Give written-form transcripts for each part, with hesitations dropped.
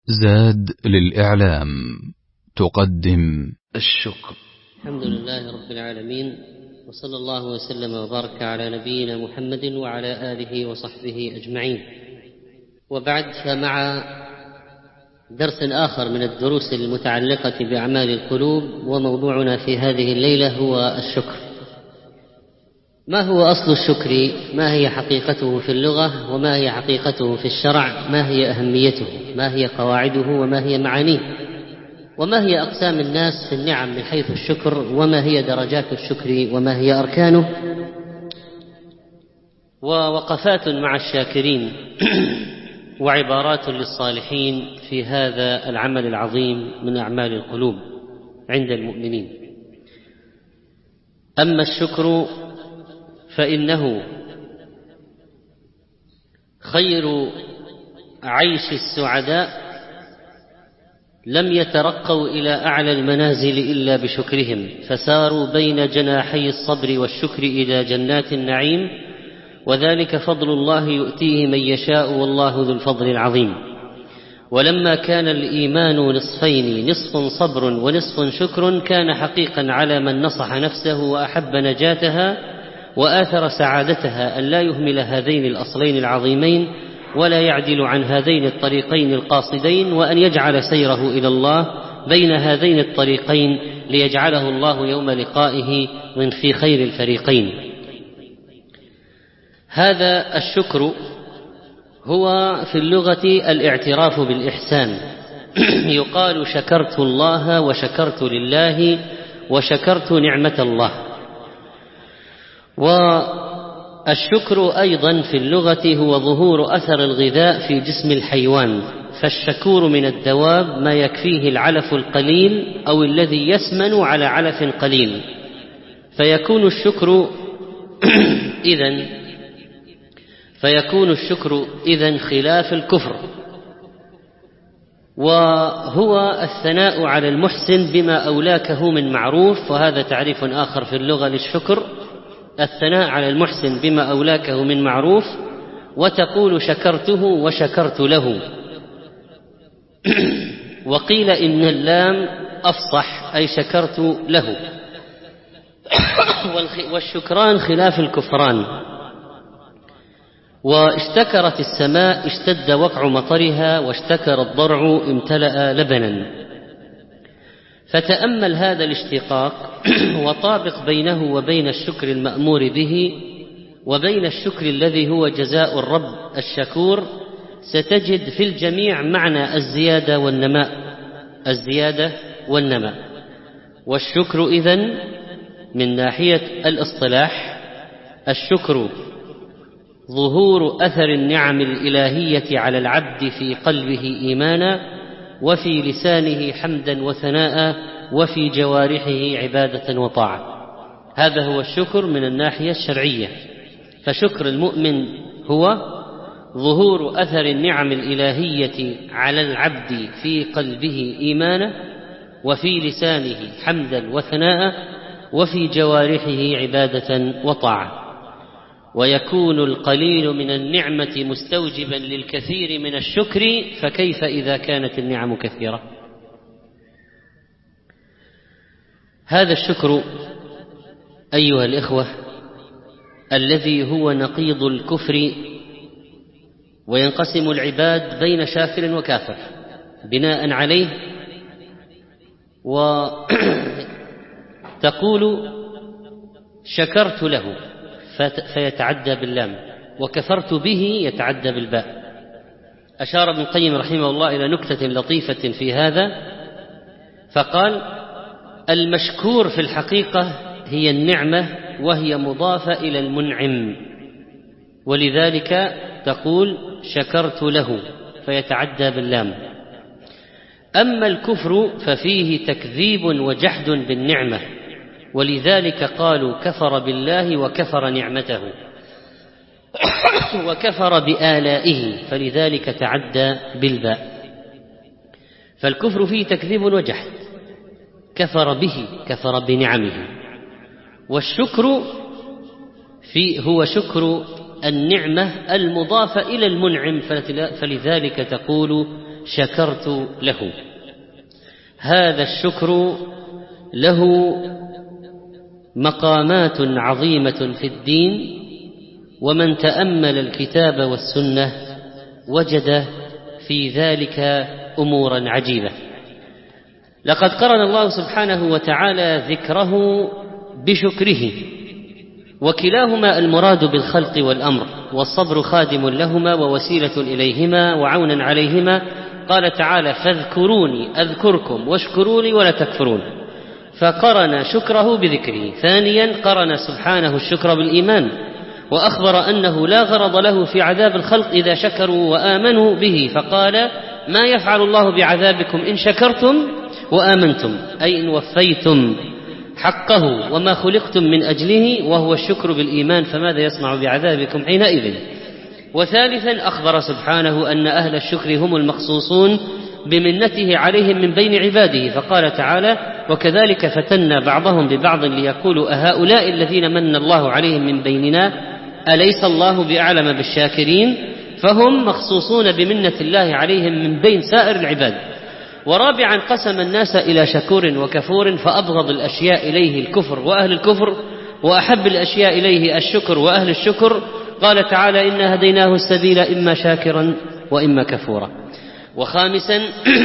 زاد للإعلام تقدم الشكر. الحمد لله رب العالمين، وصلى الله وسلم وبارك على نبينا محمد وعلى آله وصحبه أجمعين. وبعد، فمع درس آخر من الدروس المتعلقة بأعمال القلوب، وموضوعنا في هذه الليلة هو الشكر. ما هو أصل الشكر؟ ما هي حقيقته في اللغة؟ وما هي حقيقته في الشرع؟ ما هي أهميته؟ ما هي قواعده؟ وما هي معانيه؟ وما هي أقسام الناس في النعم من حيث الشكر؟ وما هي درجات الشكر؟ وما هي أركانه؟ ووقفات مع الشاكرين وعبارات للصالحين في هذا العمل العظيم من أعمال القلوب عند المؤمنين. أما الشكر فإنه خير عيش السعداء، لم يترقوا إلى أعلى المنازل إلا بشكرهم، فساروا بين جناحي الصبر والشكر إلى جنات النعيم، وذلك فضل الله يؤتيه من يشاء والله ذو الفضل العظيم. ولما كان الإيمان نصفين، نصف صبر ونصف شكر، كان حقيقا على من نصح نفسه وأحب نجاتها وآثر سعادتها أن لا يهمل هذين الأصلين العظيمين، ولا يعدل عن هذين الطريقين القاصدين، وأن يجعل سيره إلى الله بين هذين الطريقين، ليجعله الله يوم لقائه من في خير الفريقين. هذا الشكر هو في اللغة الاعتراف بالإحسان. يقال شكرت الله وشكرت لله وشكرت نعمة الله. والشكر أيضا في اللغة هو ظهور أثر الغذاء في جسم الحيوان، فالشكور من الدواب ما يكفيه العلف القليل أو الذي يسمن على علف قليل، فيكون الشكر إذن خلاف الكفر. وهو الثناء على المحسن بما أولاكه من معروف، وهذا تعريف آخر في اللغة للشكر، الثناء على المحسن بما أولاكه من معروف. وتقول شكرته وشكرت له. وقيل إن اللام أفصح، أي شكرت له. والشكران خلاف الكفران. واشتكرت السماء اشتد وقع مطرها، واشتكر الضرع امتلأ لبنا. فتأمل هذا الاشتقاق وطابق بينه وبين الشكر المأمور به، وبين الشكر الذي هو جزاء الرب الشكور، ستجد في الجميع معنى الزيادة والنماء. والشكر إذن من ناحية الاصطلاح، الشكر ظهور أثر النعم الإلهية على العبد في قلبه إيمانا، وفي لسانه حمدا وثناء، وفي جوارحه عبادة وطاعة. هذا هو الشكر من الناحية الشرعية. فشكر المؤمن هو ظهور أثر النعم الإلهية على العبد في قلبه إيمانا، وفي لسانه حمدا وثناء، وفي جوارحه عبادة وطاعة. ويكون القليل من النعمة مستوجبا للكثير من الشكر، فكيف إذا كانت النعم كثيرة؟ هذا الشكر أيها الإخوة الذي هو نقيض الكفر، وينقسم العباد بين شاكر وكافر بناء عليه. وتقول شكرت له فيتعدى باللام، وكفرت به يتعدى بالباء. أشار ابن القيم رحمه الله إلى نكتة لطيفة في هذا، فقال المشكور في الحقيقة هي النعمة، وهي مضافة إلى المنعم، ولذلك تقول شكرت له فيتعدى باللام. أما الكفر ففيه تكذيب وجحد بالنعمة، ولذلك قالوا كفر بالله وكفر نعمته وكفر بآلائه، فلذلك تعدى بالباء. فالكفر فيه تكذيب وجحد، كفر به، كفر بنعمه. والشكر هو شكر النعمة المضافة إلى المنعم، فلذلك تقول شكرت له. هذا الشكر له مقامات عظيمة في الدين، ومن تأمل الكتاب والسنة وجد في ذلك أمورا عجيبة. لقد قرن الله سبحانه وتعالى ذكره بشكره، وكلاهما المراد بالخلق والأمر، والصبر خادم لهما ووسيلة إليهما وعونا عليهما. قال تعالى: فاذكروني أذكركم واشكروا لي ولا تكفرون، فقرن شكره بذكره. ثانيا قرن سبحانه الشكر بالإيمان، وأخبر أنه لا غرض له في عذاب الخلق إذا شكروا وآمنوا به، فقال: ما يفعل الله بعذابكم إن شكرتم وآمنتم، أي إن وفيتم حقه وما خلقتم من أجله، وهو الشكر بالإيمان، فماذا يصنع بعذابكم حينئذ. وثالثا أخبر سبحانه أن أهل الشكر هم المخصوصون بمنته عليهم من بين عباده، فقال تعالى: وكذلك فتنا بعضهم ببعض ليقولوا أهؤلاء الذين من الله عليهم من بيننا أليس الله بأعلم بالشاكرين، فهم مخصوصون بمنة الله عليهم من بين سائر العباد. ورابعا قسم الناس إلى شكور وكفور، فأبغض الأشياء إليه الكفر وأهل الكفر، وأحب الأشياء إليه الشكر وأهل الشكر. قال تعالى: إنا هديناه السبيل إما شاكرا وإما كفورا. وخامسا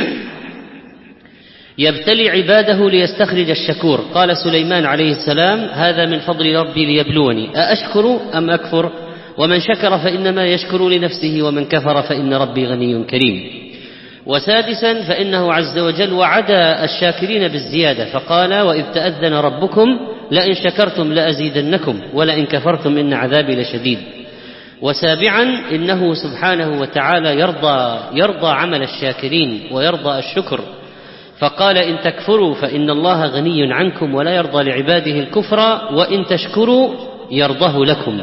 يبتلي عباده ليستخرج الشكور. قال سليمان عليه السلام: هذا من فضل ربي ليبلوني أأشكر أم أكفر، ومن شكر فإنما يشكر لنفسه ومن كفر فإن ربي غني كريم. وسادسا فإنه عز وجل وعد الشاكرين بالزيادة، فقال: وإذ تأذن ربكم لئن شكرتم لأزيدنكم ولئن كفرتم إن عذابي لشديد. وسابعا إنه سبحانه وتعالى يرضى عمل الشاكرين ويرضى الشكر، فقال: إن تكفروا فإن الله غني عنكم ولا يرضى لعباده الكفر وإن تشكروا يرضه لكم.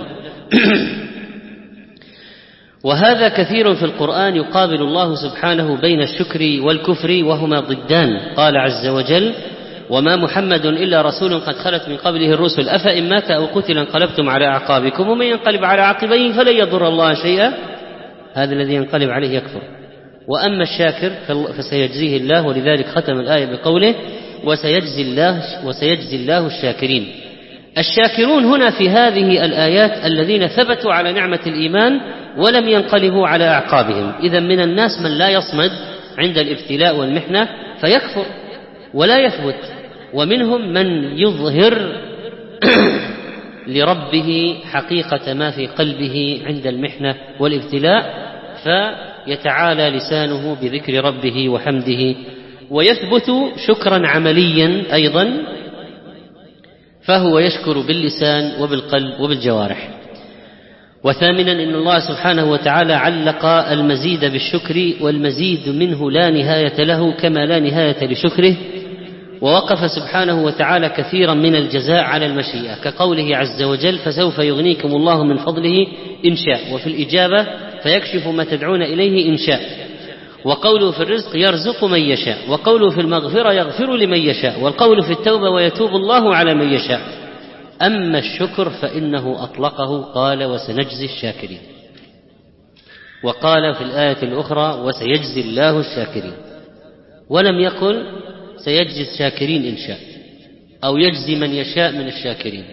وهذا كثير في القرآن يقابل الله سبحانه بين الشكر والكفر وهما ضدان. قال عز وجل: وما محمد إلا رسول قد خلت من قبله الرسل أفإن مات أو قتل انقلبتم على أعقابكم ومن ينقلب على عقبيه فلن يضر الله شيئا. هذا الذي ينقلب عليه يكفر. وأما الشاكر فسيجزيه الله، ولذلك ختم الآية بقوله: وسيجزي الله الشاكرين. الشاكرون هنا في هذه الآيات الذين ثبتوا على نعمة الإيمان ولم ينقلبوا على أعقابهم. إذن من الناس من لا يصمد عند الابتلاء والمحنة فيكفر ولا يثبت، ومنهم من يظهر لربه حقيقة ما في قلبه عند المحنة والابتلاء، فيتعالى لسانه بذكر ربه وحمده، ويثبت شكرا عمليا أيضا، فهو يشكر باللسان وبالقلب وبالجوارح. وثامنا إن الله سبحانه وتعالى علق المزيد بالشكر، والمزيد منه لا نهاية له كما لا نهاية لشكره، ووقف سبحانه وتعالى كثيرا من الجزاء على المشيئة، كقوله عز وجل: فسوف يغنيكم الله من فضله إن شاء، وفي الإجابة: فيكشف ما تدعون إليه إن شاء. وقوله في الرزق: يرزق من يشاء. وقوله في المغفرة: يغفر لمن يشاء. والقول في التوبة: ويتوب الله على من يشاء. أما الشكر فإنه أطلقه، قال: وسنجزي الشاكرين. وقال في الآية الأخرى: وسيجزي الله الشاكرين، ولم يقل سيجزي الشاكرين إن شاء، أو يجزي من يشاء من الشاكرين.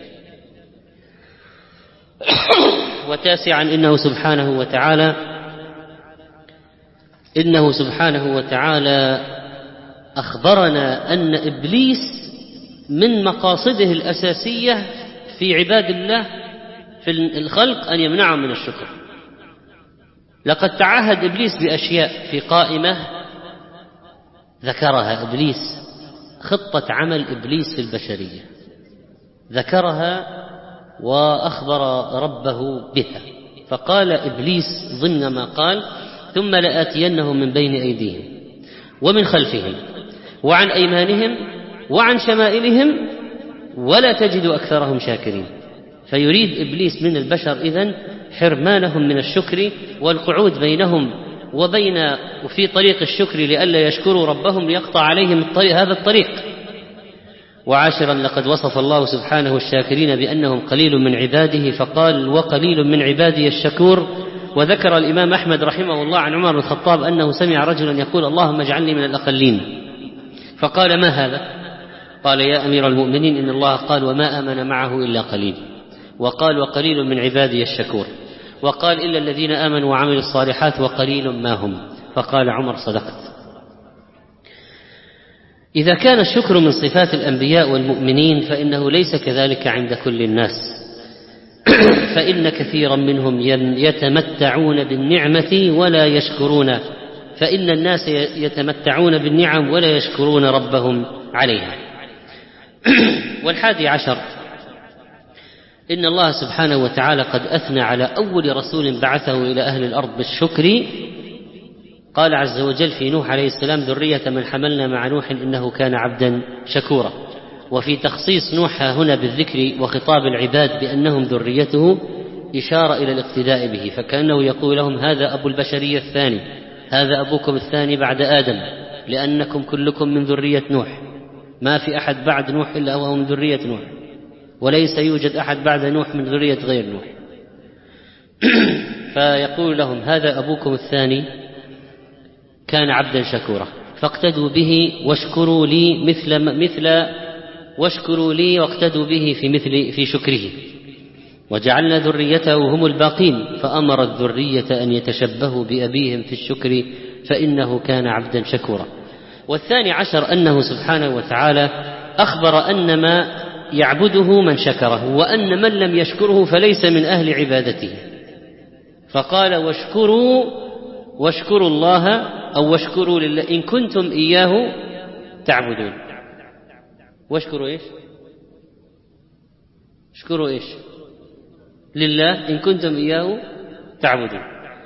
وتاسعا إنه سبحانه وتعالى أخبرنا أن إبليس من مقاصده الأساسية في عباد الله في الخلق أن يمنعهم من الشكر. لقد تعهد إبليس بأشياء في قائمة ذكرها إبليس، خطة عمل إبليس في البشرية ذكرها وأخبر ربه بها، فقال إبليس ضمن ما قال: ثم لآتينهم من بين أيديهم ومن خلفهم وعن أيمانهم وعن شمائلهم ولا تجد أكثرهم شاكرين. فيريد إبليس من البشر إذن حرمانهم من الشكر والقعود بينهم وفي طريق الشكر لئلا يشكروا ربهم ليقطع عليهم هذا الطريق. وعاشرا لقد وصف الله سبحانه الشاكرين بأنهم قليل من عباده، فقال: وقليل من عبادي الشكور. وذكر الإمام أحمد رحمه الله عن عمر بن الخطاب أنه سمع رجلا يقول اللهم اجعلني من الأقلين، فقال ما هذا؟ قال يا أمير المؤمنين إن الله قال وما آمن معه إلا قليل، وقال وقليل من عبادي الشكور، وقال إلا الذين آمنوا وعملوا الصالحات وقليل ما هم. فقال عمر صدقت. إذا كان الشكر من صفات الأنبياء والمؤمنين فإنه ليس كذلك عند كل الناس، فإن كثيرا منهم يتمتعون بالنعمة ولا يشكرون، فإن الناس يتمتعون بالنعم ولا يشكرون ربهم عليها. 11 إن الله سبحانه وتعالى قد أثنى على أول رسول بعثه إلى أهل الأرض بالشكر. قال عز وجل في نوح عليه السلام ذرية من حملنا مع نوح إنه كان عبدا شكورا. وفي تخصيص نوح هنا بالذكر وخطاب العباد بأنهم ذريته إشارة إلى الاقتداء به، فكأنه يقول لهم هذا أبو البشرية الثاني، هذا أبوكم الثاني بعد آدم، لأنكم كلكم من ذرية نوح، ما في أحد بعد نوح إلا هو من ذرية نوح، وليس يوجد أحد بعد نوح من ذرية غير نوح. فيقول لهم هذا أبوكم الثاني كان عبدا شكورا فاقتدوا به واشكروا لي واشكروا لي واقتدوا به في شكره. وجعلنا ذريته هم الباقين، فأمر الذرية أن يتشبهوا بأبيهم في الشكر فإنه كان عبدا شكورا. 12 أنه سبحانه وتعالى أخبر أن ما يعبده من شكره، وأن من لم يشكره فليس من أهل عبادته، فقال واشكروا الله أو واشكروا لله إن كنتم إياه تعبدون. واشكروا إيش؟ اشكروا إيش؟ لله إن كنتم إياه تعبدون.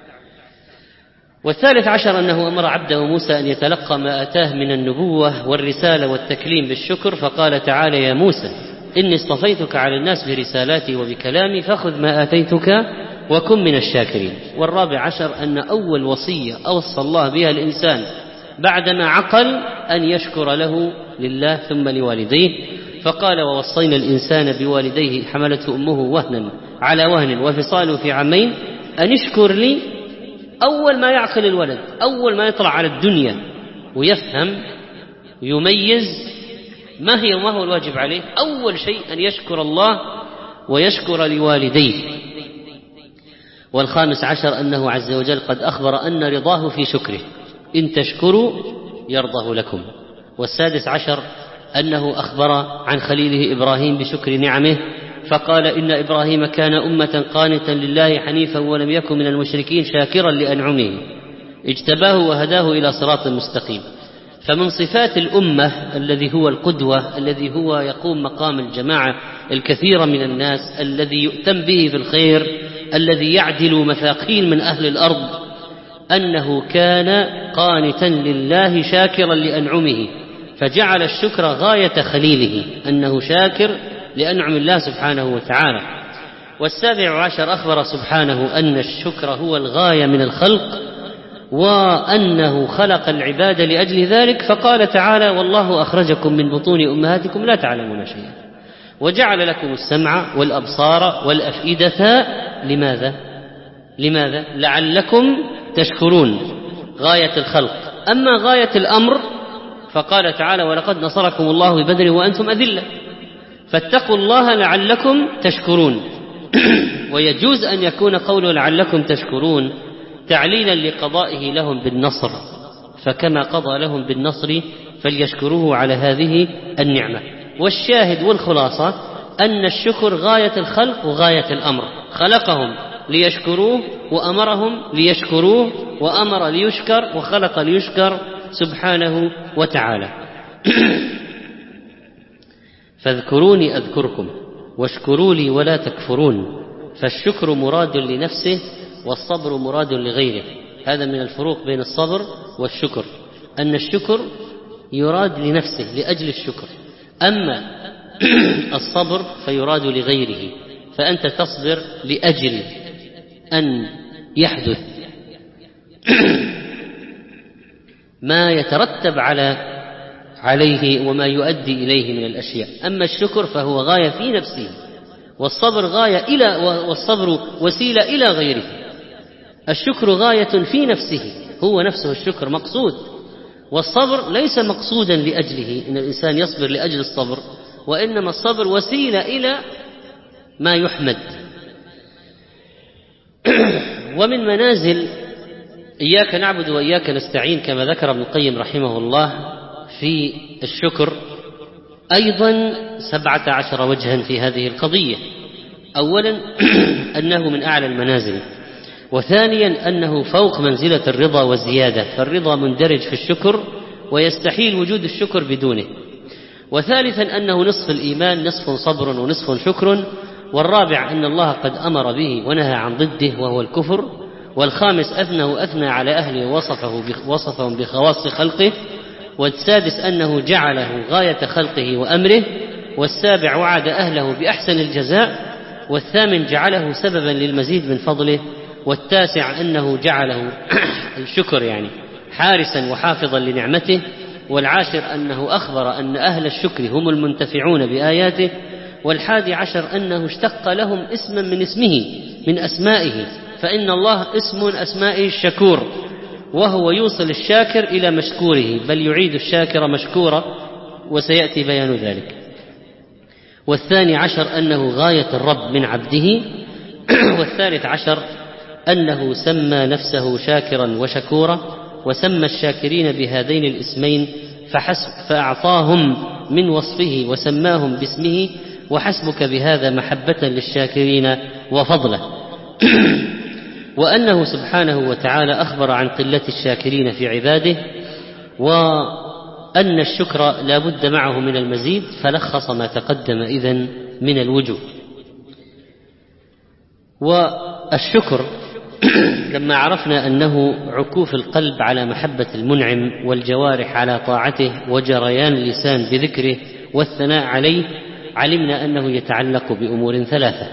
13 أنه أمر عبده موسى أن يتلقى ما أتاه من النبوة والرسالة والتكليم بالشكر، فقال تعالى يا موسى إني اصطفيتك على الناس برسالاتي وبكلامي فخذ ما آتيتك وكن من الشاكرين. 14 أن أول وصية أوصى الله بها الإنسان بعدما عقل أن يشكر له لله ثم لوالديه، فقال ووصينا الإنسان بوالديه حملته أمه وهنا على وهن وفصاله في عامين أن اشكر لي. أول ما يعقل الولد، أول ما يطلع على الدنيا ويفهم يميز ما هو الواجب عليه، أول شيء أن يشكر الله ويشكر لوالديه. 15 أنه عز وجل قد أخبر أن رضاه في شكره إن تشكروا يرضه لكم. 16 أنه أخبر عن خليله إبراهيم بشكر نعمه، فقال إن إبراهيم كان أمة قانتا لله حنيفا ولم يكن من المشركين شاكرا لأنعمه اجتباه وهداه إلى صراط مستقيم. فمن صفات الأمة الذي هو القدوة، الذي هو يقوم مقام الجماعة الكثير من الناس، الذي يؤتم به في الخير، الذي يعدل مثاقيل من أهل الأرض، أنه كان قانتا لله شاكرا لأنعمه، فجعل الشكر غاية خليله، أنه شاكر لأنعم الله سبحانه وتعالى. 17 أخبر سبحانه أن الشكر هو الغاية من الخلق، وأنه خلق العباد لأجل ذلك، فقال تعالى والله أخرجكم من بطون أمهاتكم لا تعلمون شيئا وجعل لكم السمع والأبصار والأفئدة. لماذا؟ لعلكم تشكرون، غاية الخلق. أما غاية الأمر فقال تعالى ولقد نصركم الله ببدر وأنتم أذلة، فاتقوا الله لعلكم تشكرون. ويجوز أن يكون قوله لعلكم تشكرون تعليلا لقضائه لهم بالنصر، فكما قضى لهم بالنصر فليشكروه على هذه النعمة. والشاهد والخلاصة أن الشكر غاية الخلق وغاية الأمر، خلقهم ليشكروه وأمرهم ليشكروه، وأمر ليشكر وخلق ليشكر سبحانه وتعالى. فاذكروني أذكركم واشكروا لي ولا تكفرون. فالشكر مراد لنفسه والصبر مراد لغيره. هذا من الفروق بين الصبر والشكر، أن الشكر يراد لنفسه لأجل الشكر، أما الصبر فيراد لغيره، فأنت تصبر لأجل أن يحدث ما يترتب عليه وما يؤدي إليه من الأشياء. أما الشكر فهو غاية في نفسه، والصبر والصبر وسيلة إلى غيره. الشكر غاية في نفسه، هو نفسه الشكر مقصود، والصبر ليس مقصودا لأجله إن الإنسان يصبر لأجل الصبر، وإنما الصبر وسيلة إلى ما يحمد. ومن منازل إياك نعبد وإياك نستعين كما ذكر ابن القيم رحمه الله في الشكر أيضا 17 وجها في هذه القضية. أولا أنه من أعلى المنازل، وثانيا أنه فوق منزلة الرضا والزيادة، فالرضا مندرج في الشكر ويستحيل وجود الشكر بدونه، وثالثا أنه نصف الإيمان، نصف صبر ونصف شكر، والرابع أن الله قد أمر به ونهى عن ضده وهو الكفر، والخامس أنه أثنى على أهله وصفهم بخواص خلقه، والسادس أنه جعله غاية خلقه وأمره، والسابع وعد أهله بأحسن الجزاء، والثامن جعله سببا للمزيد من فضله، والتاسع أنه جعله الشكر يعني حارسا وحافظا لنعمته، والعاشر أنه أخبر أن أهل الشكر هم المنتفعون بآياته، والحادي عشر أنه اشتق لهم اسما من اسمه من أسمائه، فإن الله اسم أسمائه الشكور، وهو يوصل الشاكر إلى مشكوره، بل يعيد الشاكر مشكورا، وسيأتي بيان ذلك. والثاني عشر أنه غاية الرب من عبده، والثالث عشر أنه سمى نفسه شاكرا وشكورا، وسمى الشاكرين بهذين الاسمين فحسب، فأعطاهم من وصفه وسماهم باسمه، وحسبك بهذا محبة للشاكرين وفضله. وأنه سبحانه وتعالى أخبر عن قلة الشاكرين في عباده، وأن الشكر لا بد معه من المزيد، فلخص ما تقدم إذن من الوجوه. والشكر لما عرفنا أنه عكوف القلب على محبة المنعم، والجوارح على طاعته، وجريان اللسان بذكره والثناء عليه، علمنا أنه يتعلق بأمور ثلاثة: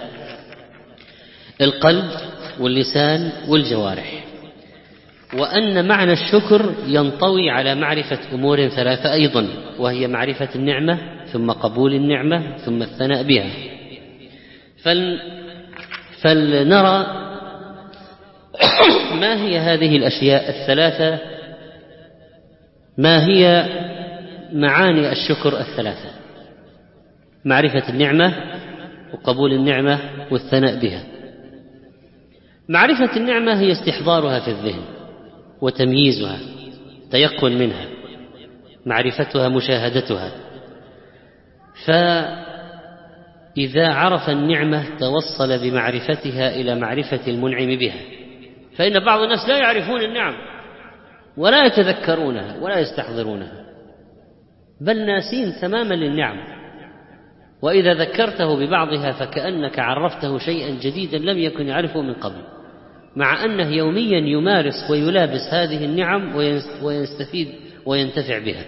القلب واللسان والجوارح، وأن معنى الشكر ينطوي على معرفة أمور ثلاثة أيضا، وهي معرفة النعمة، ثم قبول النعمة، ثم الثناء بها. فلنرى ما هي هذه الأشياء الثلاثة، ما هي معاني الشكر الثلاثة: معرفة النعمة، وقبول النعمة، والثناء بها. معرفة النعمة هي استحضارها في الذهن وتمييزها، تيقن منها، معرفتها مشاهدتها. فإذا عرف النعمة توصل بمعرفتها إلى معرفة المنعم بها، فإن بعض الناس لا يعرفون النعم ولا يتذكرونها ولا يستحضرونها، بل ناسين تماما للنعم، وإذا ذكرته ببعضها فكأنك عرفته شيئا جديدا لم يكن يعرفه من قبل، مع أنه يوميا يمارس ويلابس هذه النعم ويستفيد وينتفع بها.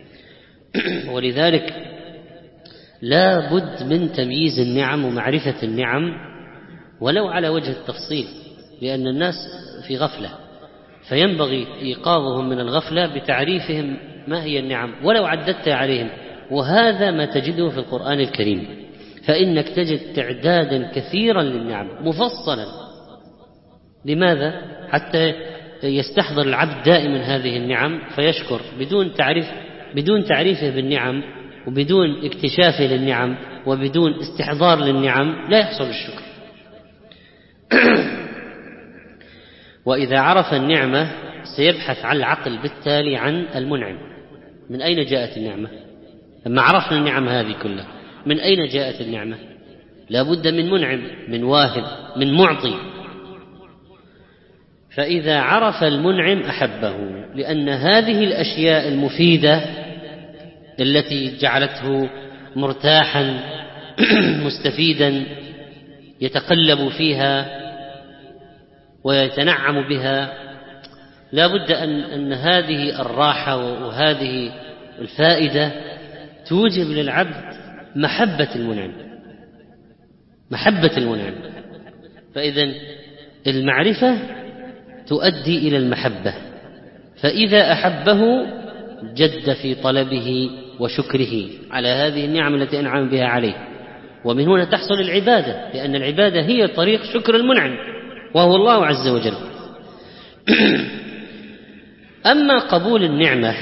ولذلك لا بد من تمييز النعم ومعرفة النعم ولو على وجه التفصيل، لأن الناس في غفلة، فينبغي إيقاظهم من الغفلة بتعريفهم ما هي النعم ولو عددت عليهم. وهذا ما تجده في القرآن الكريم، فإنك تجد تعدادا كثيرا للنعم مفصلا. لماذا؟ حتى يستحضر العبد دائما هذه النعم فيشكر بدون تعريفه بالنعم، وبدون اكتشافه للنعم، وبدون استحضار للنعم لا يحصل الشكر. وإذا عرف النعمة سيبحث عن العقل بالتالي عن المنعم. من أين جاءت النعمة؟ لما عرفنا النعم هذه كلها، من أين جاءت النعمة؟ لا بد من منعم، من واهب، من معطي. فإذا عرف المنعم أحبه، لأن هذه الأشياء المفيدة التي جعلته مرتاحا مستفيدا يتقلب فيها ويتنعم بها، لا بد أن هذه الراحة وهذه الفائدة توجب للعبد محبة المنعم. فإذا المعرفة تؤدي إلى المحبة، فإذا أحبه جد في طلبه وشكره على هذه النعم التي أنعم بها عليه. ومن هنا تحصل العبادة، لأن العبادة هي طريق شكر المنعم وهو الله عز وجل. أما قبول النعمة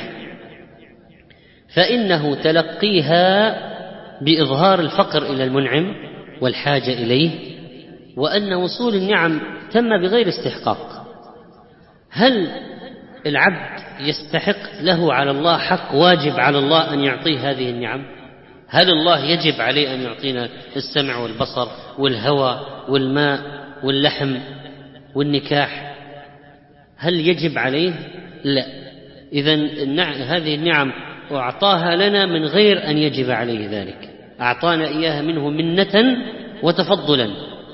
فإنه تلقيها بإظهار الفقر إلى المنعم والحاجة إليه، وأن وصول النعم تم بغير استحقاق. هل العبد يستحق له على الله حق واجب على الله أن يعطيه هذه النعم؟ هل الله يجب عليه أن يعطينا السمع والبصر والهواء والماء واللحم والنكاح؟ هل يجب عليه؟ لا. إذن هذه النعم وأعطاها لنا من غير أن يجب عليه ذلك، أعطانا إياها منه منة وتفضلا.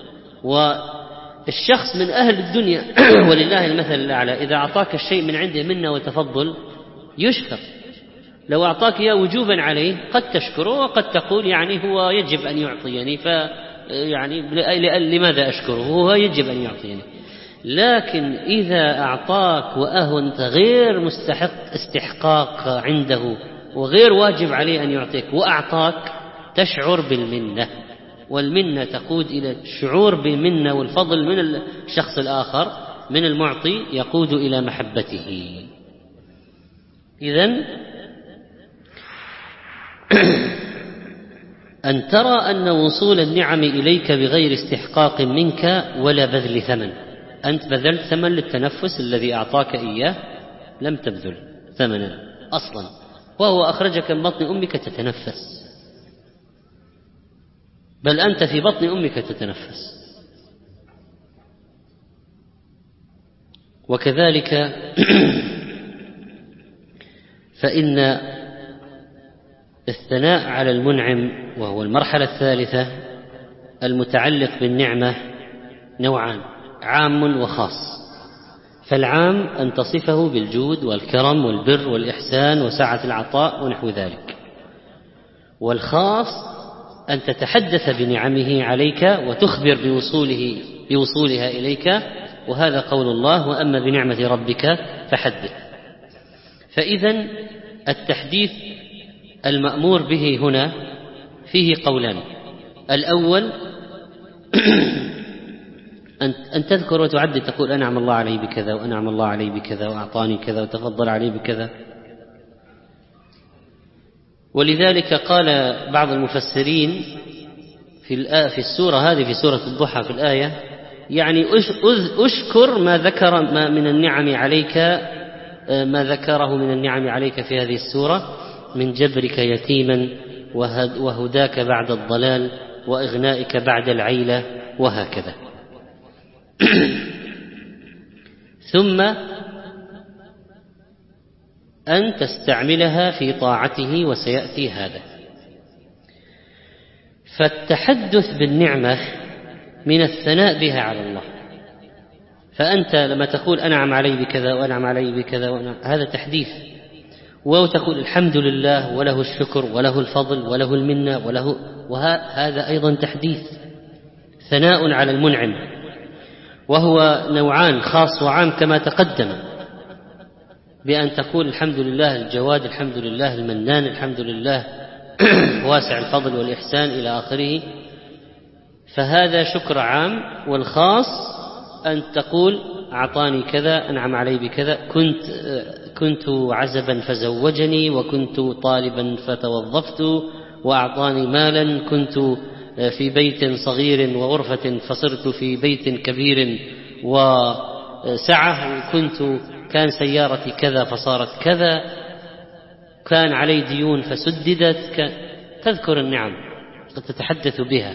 والشخص من أهل الدنيا ولله المثل الأعلى إذا أعطاك الشيء من عنده منة وتفضل يشكر. لو أعطاك إياه وجوبا عليه قد تشكره وقد تقول يعني هو يجب أن يعطيني، يعني لماذا أشكره؟ هو يجب أن يعطيني. لكن إذا أعطاك وأنت غير مستحق استحقاق عنده وغير واجب عليه أن يعطيك وأعطاك، تشعر بالمنة، والمنة تقود إلى الشعور بالمنة والفضل من الشخص الآخر من المعطي، يقود إلى محبته. إذن أن ترى أن وصول النعم إليك بغير استحقاق منك ولا بذل ثمن. أنت بذلت ثمن للتنفس الذي أعطاك إياه، لم تبذل ثمنا أصلا، وهو أخرجك من بطن أمك تتنفس، بل أنت في بطن أمك تتنفس. وكذلك فإن الثناء على المنعم وهو المرحلة الثالثة المتعلق بالنعمة نوعان، عام وخاص. فالعام أن تصفه بالجود والكرم والبر والإحسان وسعة العطاء ونحو ذلك، والخاص أن تتحدث بنعمه عليك وتخبر بوصولها إليك، وهذا قول الله: وأما بنعمة ربك فحدث. فإذن التحديث المأمور به هنا فيه قولان: الأول أن تذكر وتعدد، تقول أنعم الله علي بكذا وأنعم الله علي بكذا وأعطاني كذا وتفضل علي بكذا. ولذلك قال بعض المفسرين في السورة هذه، في سورة الضحى في الآية، يعني أشكر ما ذكر من النعم عليك، ما ذكره من النعم عليك في هذه السورة من جبرك يتيما وهداك بعد الضلال وإغنائك بعد العيلة وهكذا. ثم أن تستعملها في طاعته، وسيأتي هذا. فالتحدث بالنعمة من الثناء بها على الله. فأنت لما تقول أنعم علي بكذا وأنعم علي بكذا هذا تحديث، وتقول الحمد لله وله الشكر وله الفضل وله المنة وهذا أيضا تحديث، ثناء على المنعم، وهو نوعان، خاص وعام كما تقدم، بأن تقول الحمد لله الجواد، الحمد لله المنان، الحمد لله واسع الفضل والإحسان إلى آخره. فهذا شكر عام. والخاص أن تقول أعطاني كذا، أنعم علي بكذا، كنت عزبا فزوجني، وكنت طالبا فتوظفت وأعطاني مالا، كنت في بيت صغير وغرفة فصرت في بيت كبير وسعة، كان سيارتي كذا فصارت كذا، كان علي ديون فسددت. تذكر النعم وتتحدث بها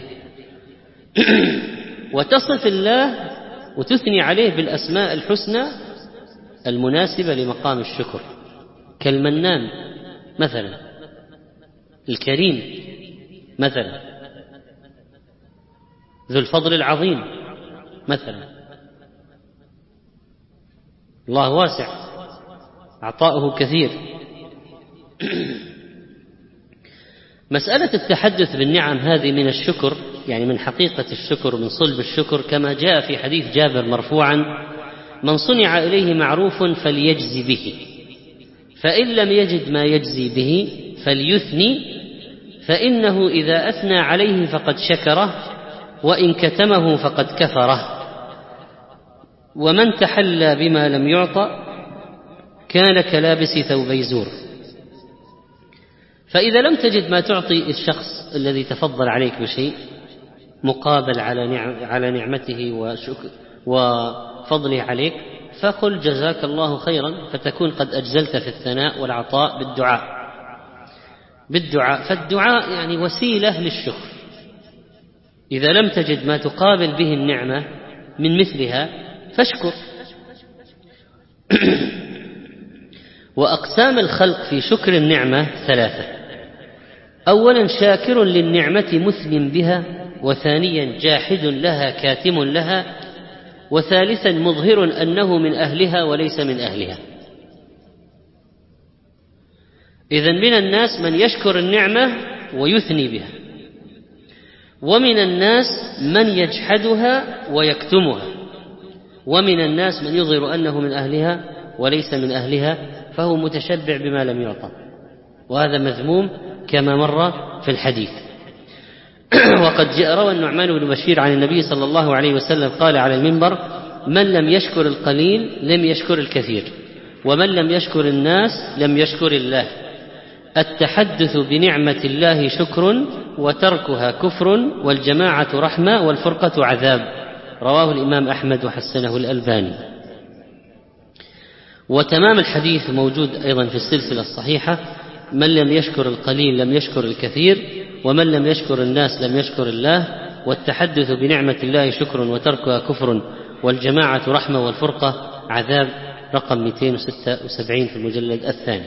وتصف الله وتثني عليه بالأسماء الحسنى المناسبة لمقام الشكر، كالمنان مثلا، الكريم مثلا، ذو الفضل العظيم مثلا. الله واسع، عطاؤه كثير. مسألة التحدث بالنعم هذه من الشكر، يعني من حقيقة الشكر، من صلب الشكر، كما جاء في حديث جابر مرفوعا: من صنع إليه معروف فليجزي به، فإن لم يجد ما يجزي به فليثني، فإنه إذا أثنى عليه فقد شكره، وإن كتمه فقد كفره. ومن تحلى بما لم يعطى كان كلابس ثوبي زور. فإذا لم تجد ما تعطي الشخص الذي تفضل عليك بشيء مقابل على نعمته وفضله عليك، فقل جزاك الله خيرا، فتكون قد أجزلت في الثناء والعطاء بالدعاء. فالدعاء يعني وسيلة للشكر. إذا لم تجد ما تقابل به النعمة من مثلها فاشكر. وأقسام الخلق في شكر النعمة 3: أولا شاكر للنعمة مثن بها، وثانيا جاحد لها كاتم لها، وثالثا مظهر أنه من أهلها وليس من أهلها. إذن من الناس من يشكر النعمة ويثني بها، ومن الناس من يجحدها ويكتمها، ومن الناس من يظهر أنه من أهلها وليس من أهلها، فهو متشبع بما لم يعطى، وهذا مذموم كما مر في الحديث. وقد روى النعمان بن بشير عن النبي صلى الله عليه وسلم قال على المنبر: من لم يشكر القليل لم يشكر الكثير، ومن لم يشكر الناس لم يشكر الله. التحدث بنعمة الله شكر، وتركها كفر، والجماعة رحمة، والفرقة عذاب. رواه الإمام أحمد وحسنه الألباني. وتمام الحديث موجود أيضا في السلسلة الصحيحة: من لم يشكر القليل لم يشكر الكثير، ومن لم يشكر الناس لم يشكر الله. والتحدث بنعمة الله شكر، وتركها كفر، والجماعة رحمة، والفرقة عذاب. رقم 276 في المجلد الثاني.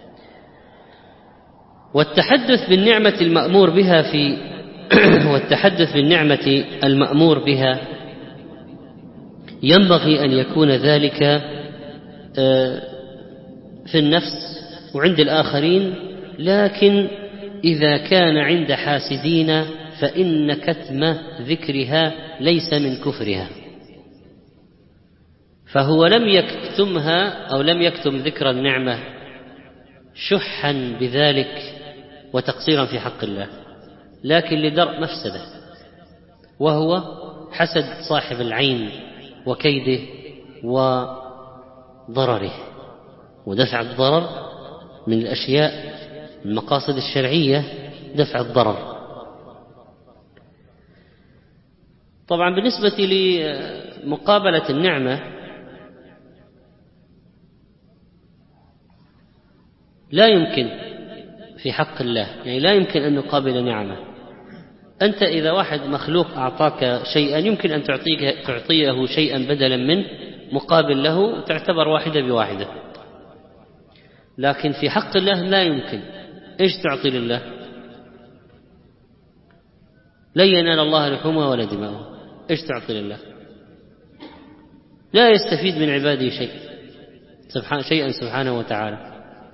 والتحدث بالنعمة المأمور بها ينبغي أن يكون ذلك في النفس وعند الآخرين، لكن إذا كان عند حاسدين فإن كتم ذكرها ليس من كفرها. فهو لم يكتمها أو لم يكتم ذكر النعمة شحا بذلك وتقصيرا في حق الله، لكن لدرء مفسدة، وهو حسد صاحب العين وكيده وضرره. ودفع الضرر من الأشياء المقاصد الشرعية، دفع الضرر. طبعا بالنسبة لمقابلة النعمة لا يمكن في حق الله، يعني لا يمكن أن نقابل نعمة. أنت إذا واحد مخلوق أعطاك شيئا يمكن أن تعطيه شيئا بدلا منه مقابل له، تعتبر واحدة بواحدة. لكن في حق الله لا يمكن. إيش تعطي لله؟ لن ينال الله لحومها ولا دماؤها. إيش تعطي لله؟ لا يستفيد من عباده شيئا سبحانه وتعالى.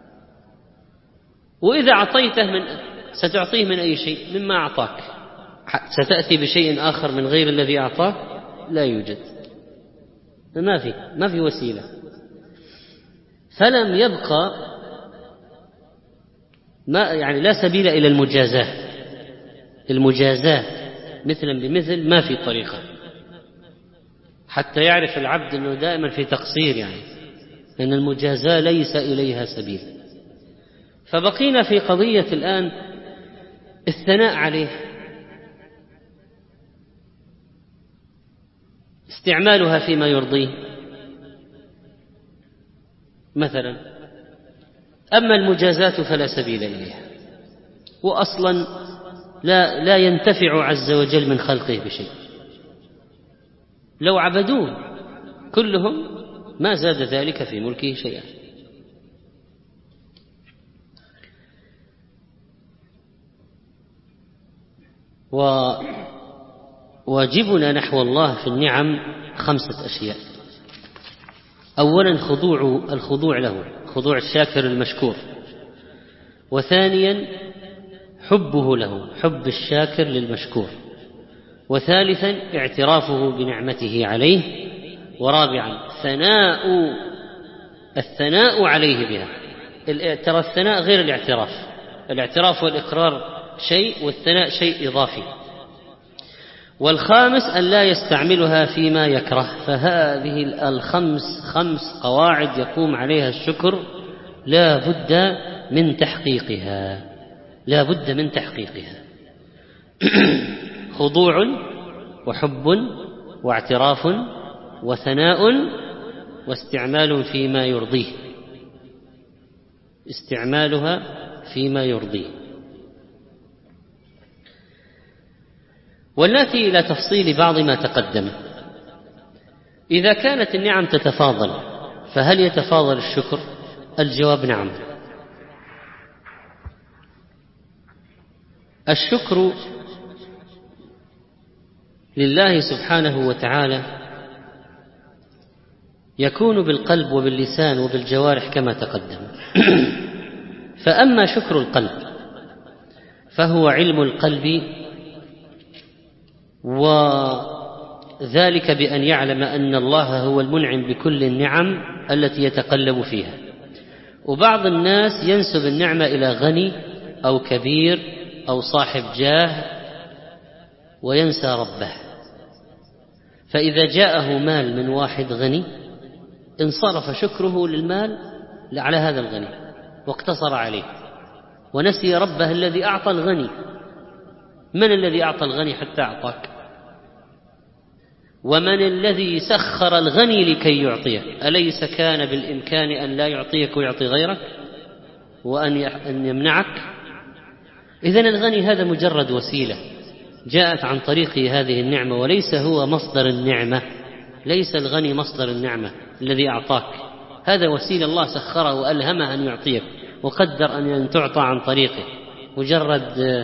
وإذا أعطيته ستعطيه من أي شيء مما أعطاك. ستأتي بشيء آخر من غير الذي أعطاك؟ لا يوجد. ما في وسيلة. فلم يبقى يعني لا سبيل إلى المجازاة مثلا بمثل، ما في طريقة حتى يعرف العبد أنه دائما في تقصير، يعني أن المجازاة ليس إليها سبيل. فبقينا في قضية الآن الثناء عليه، استعمالها فيما يرضيه مثلا. أما المجازات فلا سبيل إليها، وأصلا لا ينتفع عز وجل من خلقه بشيء. لو عبدوه كلهم ما زاد ذلك في ملكه شيئا. وواجبنا نحو الله في النعم 5 أشياء. أولا الخضوع له، خضوع الشاكر المشكور. وثانيا حبه له، حب الشاكر للمشكور. وثالثا اعترافه بنعمته عليه. ورابعا الثناء عليه بها. ترى الثناء غير الاعتراف. الاعتراف والإقرار شيء، والثناء شيء إضافي. والخامس أن لا يستعملها فيما يكره. فهذه خمس قواعد يقوم عليها الشكر لا بد من تحقيقها، لا بد من تحقيقها. خضوع وحب واعتراف وثناء واستعمال فيما يرضيه، استعمالها فيما يرضيه. ونأتي إلى تفصيل بعض ما تقدم. إذا كانت النعم تتفاضل فهل يتفاضل الشكر؟ الجواب نعم. الشكر لله سبحانه وتعالى يكون بالقلب وباللسان وبالجوارح كما تقدم. فأما شكر القلب فهو علم القلب، وذلك بأن يعلم أن الله هو المنعم بكل النعم التي يتقلب فيها. وبعض الناس ينسب النعمة إلى غني أو كبير أو صاحب جاه وينسى ربه، فإذا جاءه مال من واحد غني انصرف شكره للمال على هذا الغني واقتصر عليه ونسي ربه الذي أعطى الغني. من الذي أعطى الغني حتى أعطاك؟ ومن الذي سخر الغني لكي يعطيك؟ أليس كان بالإمكان أن لا يعطيك ويعطي غيرك وأن يمنعك؟ إذن الغني هذا مجرد وسيلة جاءت عن طريقه هذه النعمة، وليس هو مصدر النعمة. ليس الغني مصدر النعمة الذي أعطاك، هذا وسيلة الله سخره وألهمه أن يعطيك وقدر أن تعطى عن طريقه، مجرد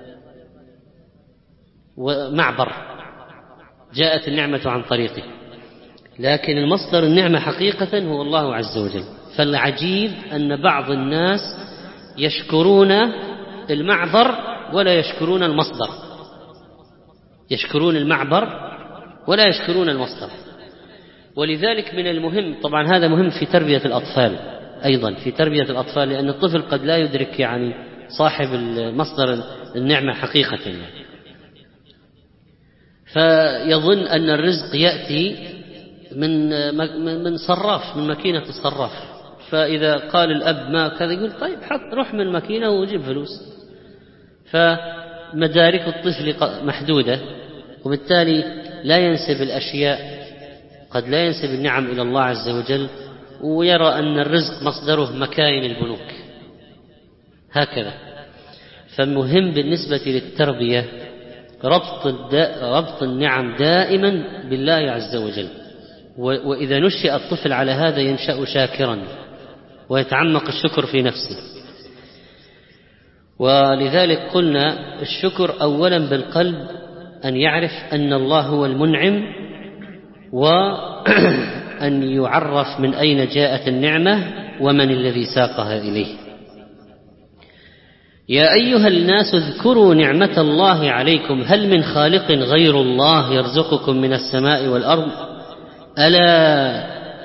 معبر جاءت النعمة عن طريقه، لكن المصدر النعمة حقيقة هو الله عز وجل. فالعجيب أن بعض الناس يشكرون المعبر ولا يشكرون المصدر، يشكرون المعبر ولا يشكرون المصدر. ولذلك من المهم، طبعا هذا مهم في تربية الأطفال أيضا، في تربية الأطفال، لأن الطفل قد لا يدرك يعني صاحب مصدر النعمة حقيقة، فيظن أن الرزق يأتي من صراف، من ماكينة الصراف. فإذا قال الأب ما كذا يقول طيب روح من الماكينة وجيب فلوس. فمدارك الطفل محدودة، وبالتالي لا ينسب الأشياء، قد لا ينسب النعم إلى الله عز وجل، ويرى أن الرزق مصدره مكاين البنوك هكذا. فالمهم بالنسبة للتربية ربط النعم دائما بالله عز وجل. وإذا نشأ الطفل على هذا ينشأ شاكرا ويتعمق الشكر في نفسه. ولذلك قلنا الشكر أولا بالقلب، أن يعرف أن الله هو المنعم، وأن يعرف من أين جاءت النعمة ومن الذي ساقها إليه. يا أيها الناس اذكروا نعمة الله عليكم هل من خالق غير الله يرزقكم من السماء والأرض ألا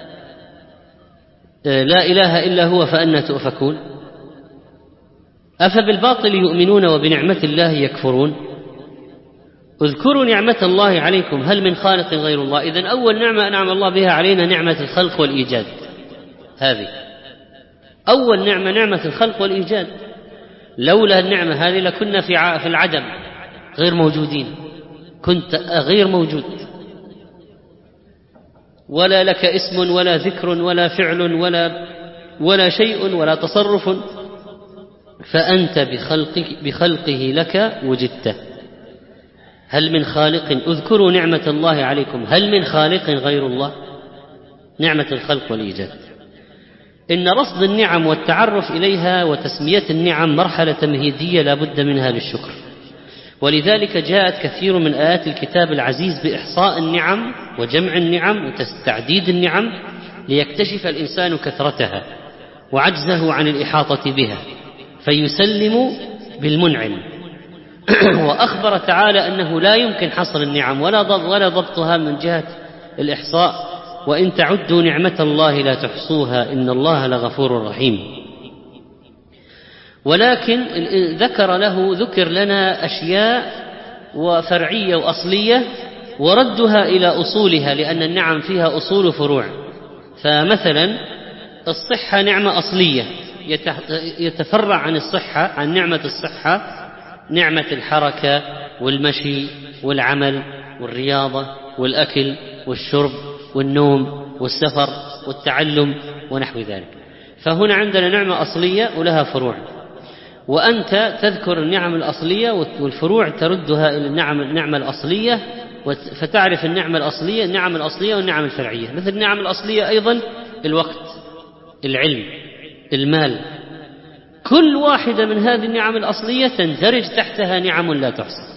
لا إله إلا هو فأنى تؤفكون أفبالباطل يؤمنون وبنعمة الله يكفرون. اذكروا نعمة الله عليكم هل من خالق غير الله. إذن أول نعمة أنعم الله بها علينا نعمة الخلق والإيجاد، هذه أول نعمة، نعمة الخلق والإيجاد. لولا النعمة هذه لكنا في العدم غير موجودين، كنت غير موجود، ولا لك اسم ولا ذكر ولا فعل ولا شيء ولا تصرف، فأنت بخلقه لك وجدته. هل من خالق، اذكروا نعمة الله عليكم هل من خالق غير الله، نعمة الخلق والإيجاد. إن رصد النعم والتعرف إليها وتسمية النعم مرحلة تمهيدية لا بد منها للشكر. ولذلك جاءت كثير من آيات الكتاب العزيز بإحصاء النعم وجمع النعم وتعديد النعم ليكتشف الإنسان كثرتها وعجزه عن الإحاطة بها فيسلم بالمنعم. وأخبر تعالى أنه لا يمكن حصر النعم ولا ضبطها من جهة الإحصاء، وإن تعدوا نعمة الله لا تحصوها إن الله لغفور رحيم. ولكن ذكر لنا أشياء وفرعية وأصلية، وردها إلى أصولها، لأن النعم فيها أصول وفروع. فمثلا الصحة نعمة أصلية يتفرع عن الصحة، عن نعمة الصحة، نعمة الحركة والمشي والعمل والرياضة والأكل والشرب والنوم والسفر والتعلم ونحو ذلك. فهنا عندنا نعمة أصلية ولها فروع، وأنت تذكر النعم الأصلية والفروع تردها إلى النعمة الأصلية، فتعرف النعمة الأصلية والنعم الفرعية. مثل النعم الأصلية أيضا الوقت، العلم، المال، كل واحدة من هذه النعم الأصلية تندرج تحتها نعم لا تحصى.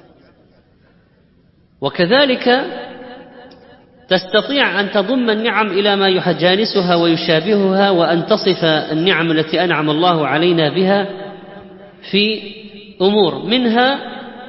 وكذلك تستطيع أن تضم النعم إلى ما يجانسها ويشابهها، وأن تصف النعم التي أنعم الله علينا بها في أمور، منها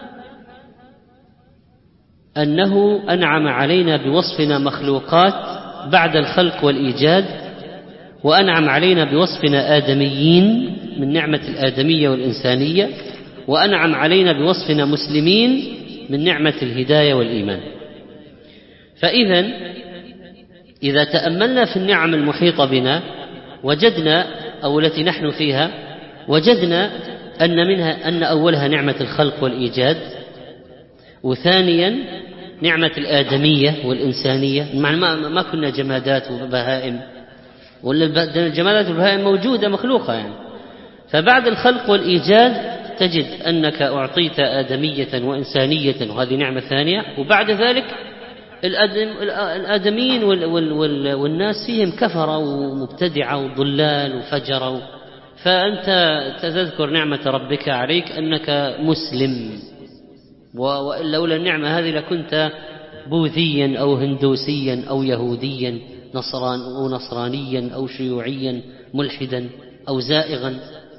أنه أنعم علينا بوصفنا مخلوقات بعد الخلق والإيجاد، وأنعم علينا بوصفنا آدميين من نعمة الآدمية والإنسانية، وأنعم علينا بوصفنا مسلمين من نعمة الهداية والإيمان. فإذا إذا تأملنا في النعم المحيطة بنا وجدنا، أو التي نحن فيها، وجدنا أن أولها نعمة الخلق والإيجاد، وثانيا نعمة الآدمية والإنسانية. ما كنا جمادات وبهائم، ولا الجمادات والبهائم موجودة مخلوقة يعني. فبعد الخلق والإيجاد تجد أنك أعطيت آدمية وإنسانية، وهذه نعمة ثانية. وبعد ذلك الآدميين والناس فيهم كفروا ومبتدعوا وضلال وفجروا، فأنت تذكر نعمة ربك عليك أنك مسلم، ولولا النعمة هذه لكنت بوذيا أو هندوسيا أو يهوديا أو نصرانيا أو شيوعيا ملحدا أو زائغا.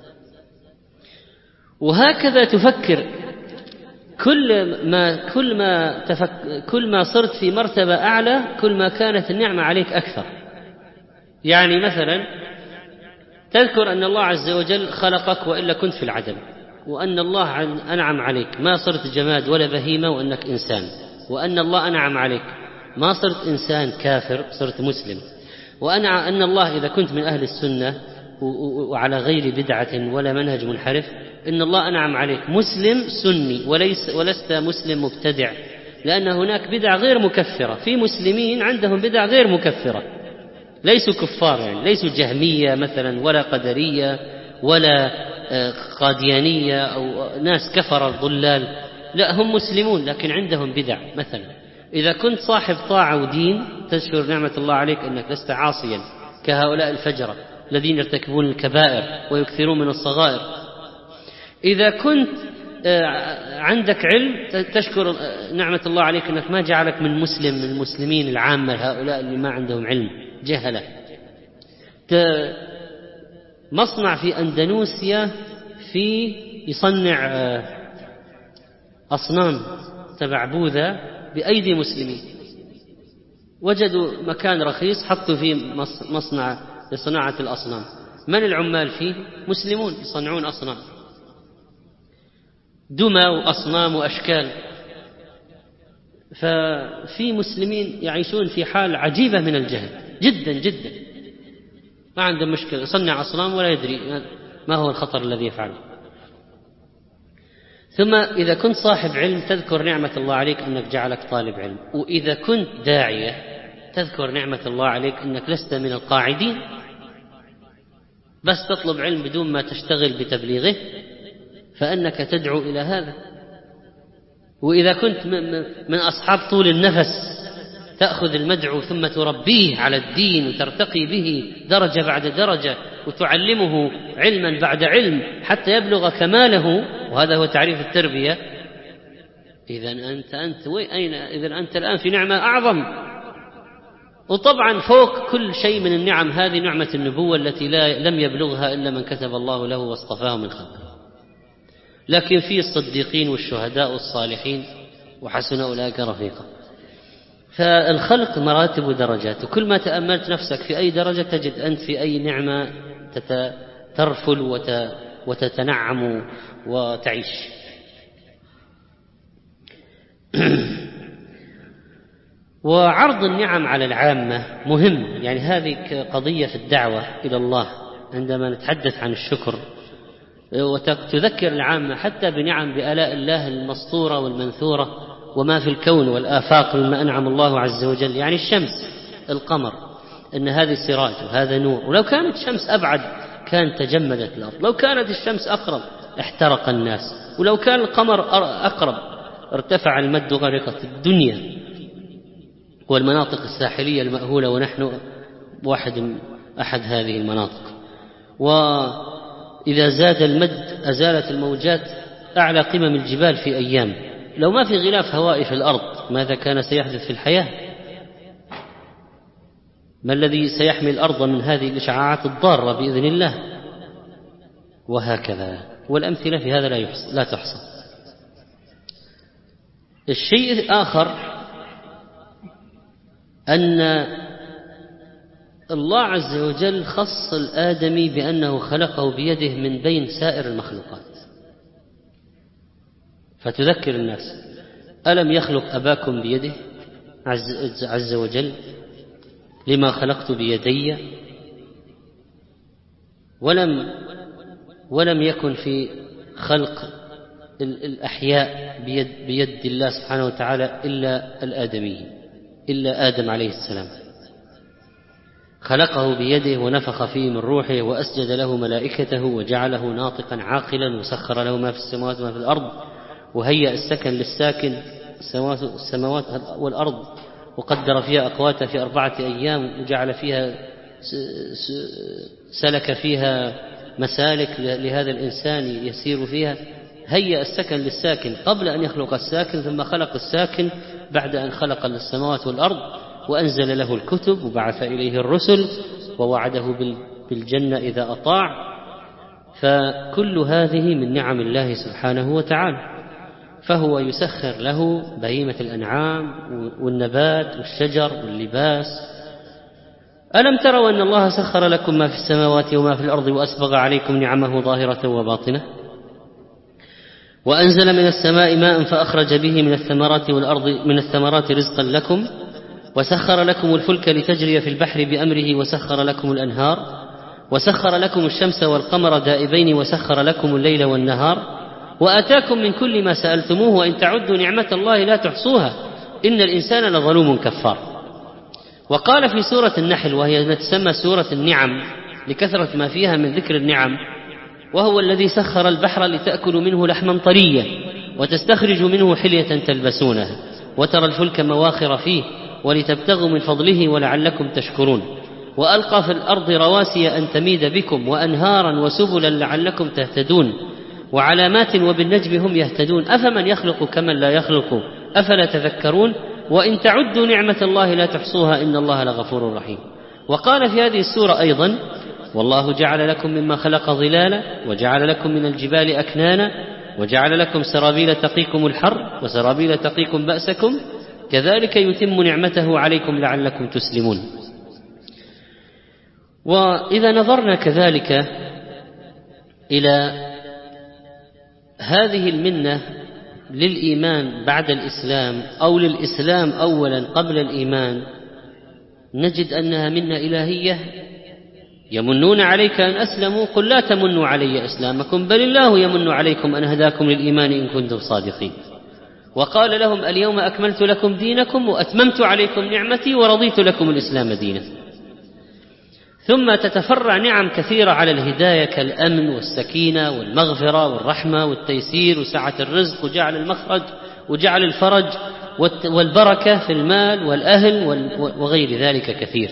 وهكذا تفكر، كل ما صرت في مرتبة أعلى كل ما كانت النعمة عليك أكثر. يعني مثلا تذكر أن الله عز وجل خلقك وإلا كنت في العدم، وأن الله أنعم عليك ما صرت جماد ولا بهيمة، وأنك إنسان، وأن الله أنعم عليك ما صرت إنسان كافر، صرت مسلم، وأن الله إذا كنت من أهل السنة وعلى غير بدعة ولا منهج منحرف، إن الله أنعم عليك مسلم سني ولست مسلم مبتدع، لأن هناك بدع غير مكفرة. في مسلمين عندهم بدع غير مكفرة، ليسوا كفار، يعني ليسوا جهمية مثلا ولا قدرية ولا قاديانية أو ناس كفر الضلال، لا، هم مسلمون لكن عندهم بدع. مثلا إذا كنت صاحب طاعة ودين تشكر نعمة الله عليك أنك لست عاصيا كهؤلاء الفجرة الذين يرتكبون الكبائر ويكثرون من الصغائر. إذا كنت عندك علم تشكر نعمة الله عليك أنك ما جعلك من المسلمين العامة، هؤلاء اللي ما عندهم علم جهلة. مصنع في أندونيسيا يصنع أصنام تبع بوذا بأيدي مسلمين، وجدوا مكان رخيص حطوا فيه مصنع لصناعة الأصنام. من العمال فيه؟ مسلمون يصنعون أصنام، دمى وأصنام وأشكال. ففي مسلمين يعيشون في حال عجيبة من الجهل جدا جدا، ما عنده مشكلة، يصنع أصنام ولا يدري ما هو الخطر الذي يفعله. ثم إذا كنت صاحب علم تذكر نعمة الله عليك أنك جعلك طالب علم، وإذا كنت داعية تذكر نعمة الله عليك أنك لست من القاعدين بس تطلب علم بدون ما تشتغل بتبليغه، فأنك تدعو إلى هذا. وإذا كنت من أصحاب طول النفس تأخذ المدعو ثم تربيه على الدين وترتقي به درجة بعد درجة وتعلمه علما بعد علم حتى يبلغ كماله، وهذا هو تعريف التربية، إذن أنت الآن في نعمة أعظم. وطبعا فوق كل شيء من النعم هذه نعمة النبوة التي لم يبلغها إلا من كتب الله له واصطفاه من خلقه. لكن في الصديقين والشهداء والصالحين وحسن أولئك رفيقا. فالخلق مراتب ودرجات، وكل ما تأملت نفسك في أي درجة تجد أنت في أي نعمة ترفل وتتنعم وتعيش. وعرض النعم على العامة مهم، يعني هذه قضية في الدعوة إلى الله عندما نتحدث عن الشكر، وتذكر العامة حتى بنعم بآلاء الله المسطورة والمنثورة وما في الكون والآفاق مما أنعم الله عز وجل، يعني الشمس، القمر، أن هذه سراج وهذا نور، ولو كانت الشمس أبعد كان تجمدت الأرض، لو كانت الشمس أقرب احترق الناس، ولو كان القمر أقرب ارتفع المد وغرقت الدنيا والمناطق الساحلية المأهولة، ونحن أحد هذه المناطق. وإذا زاد المد أزالت الموجات أعلى قمم الجبال في أيام. لو ما في غلاف هوائي في الأرض ماذا كان سيحدث في الحياة؟ ما الذي سيحمي الأرض من هذه الإشعاعات الضارة بإذن الله؟ وهكذا، والأمثلة في هذا لا تحصى. الشيء الآخر أن الله عز وجل خص الآدمي بأنه خلقه بيده من بين سائر المخلوقات، فتذكر الناس: ألم يخلق أباكم بيده عز وجل؟ لما خلقت بيدي؟ ولم يكن في خلق الأحياء بيد الله سبحانه وتعالى إلا الآدمي، إلا آدم عليه السلام، خلقه بيده ونفخ فيه من روحه وأسجد له ملائكته وجعله ناطقا عاقلا وسخر له ما في السماوات وما في الأرض وهيأ السكن للساكن السماوات والأرض وقدر فيها أقواتها في 4 أيام وجعل فيها سلك فيها مسالك لهذا الإنسان يسير فيها. هيأ السكن للساكن قبل أن يخلق الساكن، ثم خلق الساكن بعد أن خلق السماوات والأرض، وأنزل له الكتب وبعث إليه الرسل ووعده بالجنة إذا أطاع. فكل هذه من نعم الله سبحانه وتعالى، فهو يسخر له بهيمة الأنعام والنبات والشجر واللباس. ألم تروا أن الله سخر لكم ما في السماوات وما في الأرض وأسبغ عليكم نعمه ظاهرة وباطنة، وأنزل من السماء ماء فأخرج به من الثمرات رزقا لكم، وسخر لكم الفلك لتجري في البحر بأمره، وسخر لكم الأنهار، وسخر لكم الشمس والقمر دائبين، وسخر لكم الليل والنهار، وآتاكم من كل ما سألتموه، وإن تعدوا نعمة الله لا تحصوها إن الإنسان لظلوم كفار. وقال في سورة النحل، وهي تسمى سورة النعم لكثرة ما فيها من ذكر النعم: وهو الذي سخر البحر لتأكلوا منه لحما طريا وتستخرجوا منه حلية تلبسونها وترى الفلك مواخر فيه ولتبتغوا من فضله ولعلكم تشكرون، وألقى في الأرض رواسي أن تميد بكم وأنهارا وسبلا لعلكم تهتدون وعلامات وبالنجم هم يهتدون أفمن يخلق كمن لا يخلق أفلا تذكرون وإن تعدوا نعمة الله لا تحصوها إن الله لغفور رحيم. وقال في هذه السورة أيضا: والله جعل لكم مما خلق ظلالا وجعل لكم من الجبال أكنانا وجعل لكم سرابيل تقيكم الحر وسرابيل تقيكم بأسكم كذلك يتم نعمته عليكم لعلكم تسلمون. وإذا نظرنا كذلك إلى هذه المنة للإيمان بعد الإسلام أو للإسلام أولا قبل الإيمان، نجد أنها منة إلهية. يمنون عليك أن أسلموا قل لا تمنوا علي إسلامكم بل الله يمن عليكم أن هداكم للإيمان إن كنتم صادقين. وقال لهم: اليوم أكملت لكم دينكم وأتممت عليكم نعمتي ورضيت لكم الإسلام دينا. ثم تتفرع نعم كثيرة على الهداية كالأمن والسكينة والمغفرة والرحمة والتيسير وسعة الرزق وجعل المخرج وجعل الفرج والبركة في المال والأهل وغير ذلك كثير.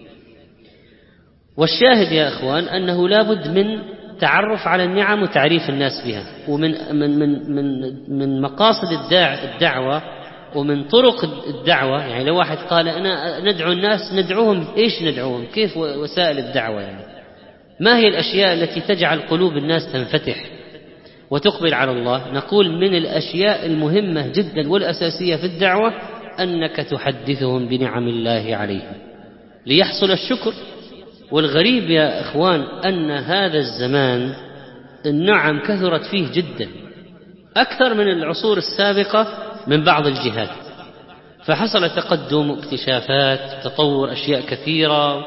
والشاهد يا أخوان أنه لا بد من تعرف على النعم وتعريف الناس بها، ومن من مقاصد الدعوة ومن طرق الدعوة. يعني لو واحد قال أنا ندعو الناس، ندعوهم إيش ندعوهم؟ كيف وسائل الدعوة؟ يعني ما هي الأشياء التي تجعل قلوب الناس تنفتح وتقبل على الله؟ نقول من الأشياء المهمة جدا والأساسية في الدعوة أنك تحدثهم بنعم الله عليهم ليحصل الشكر. والغريب يا إخوان أن هذا الزمان النعم كثرت فيه جدا أكثر من العصور السابقة من بعض الجهات، فحصل تقدم واكتشافات، تطور أشياء كثيرة،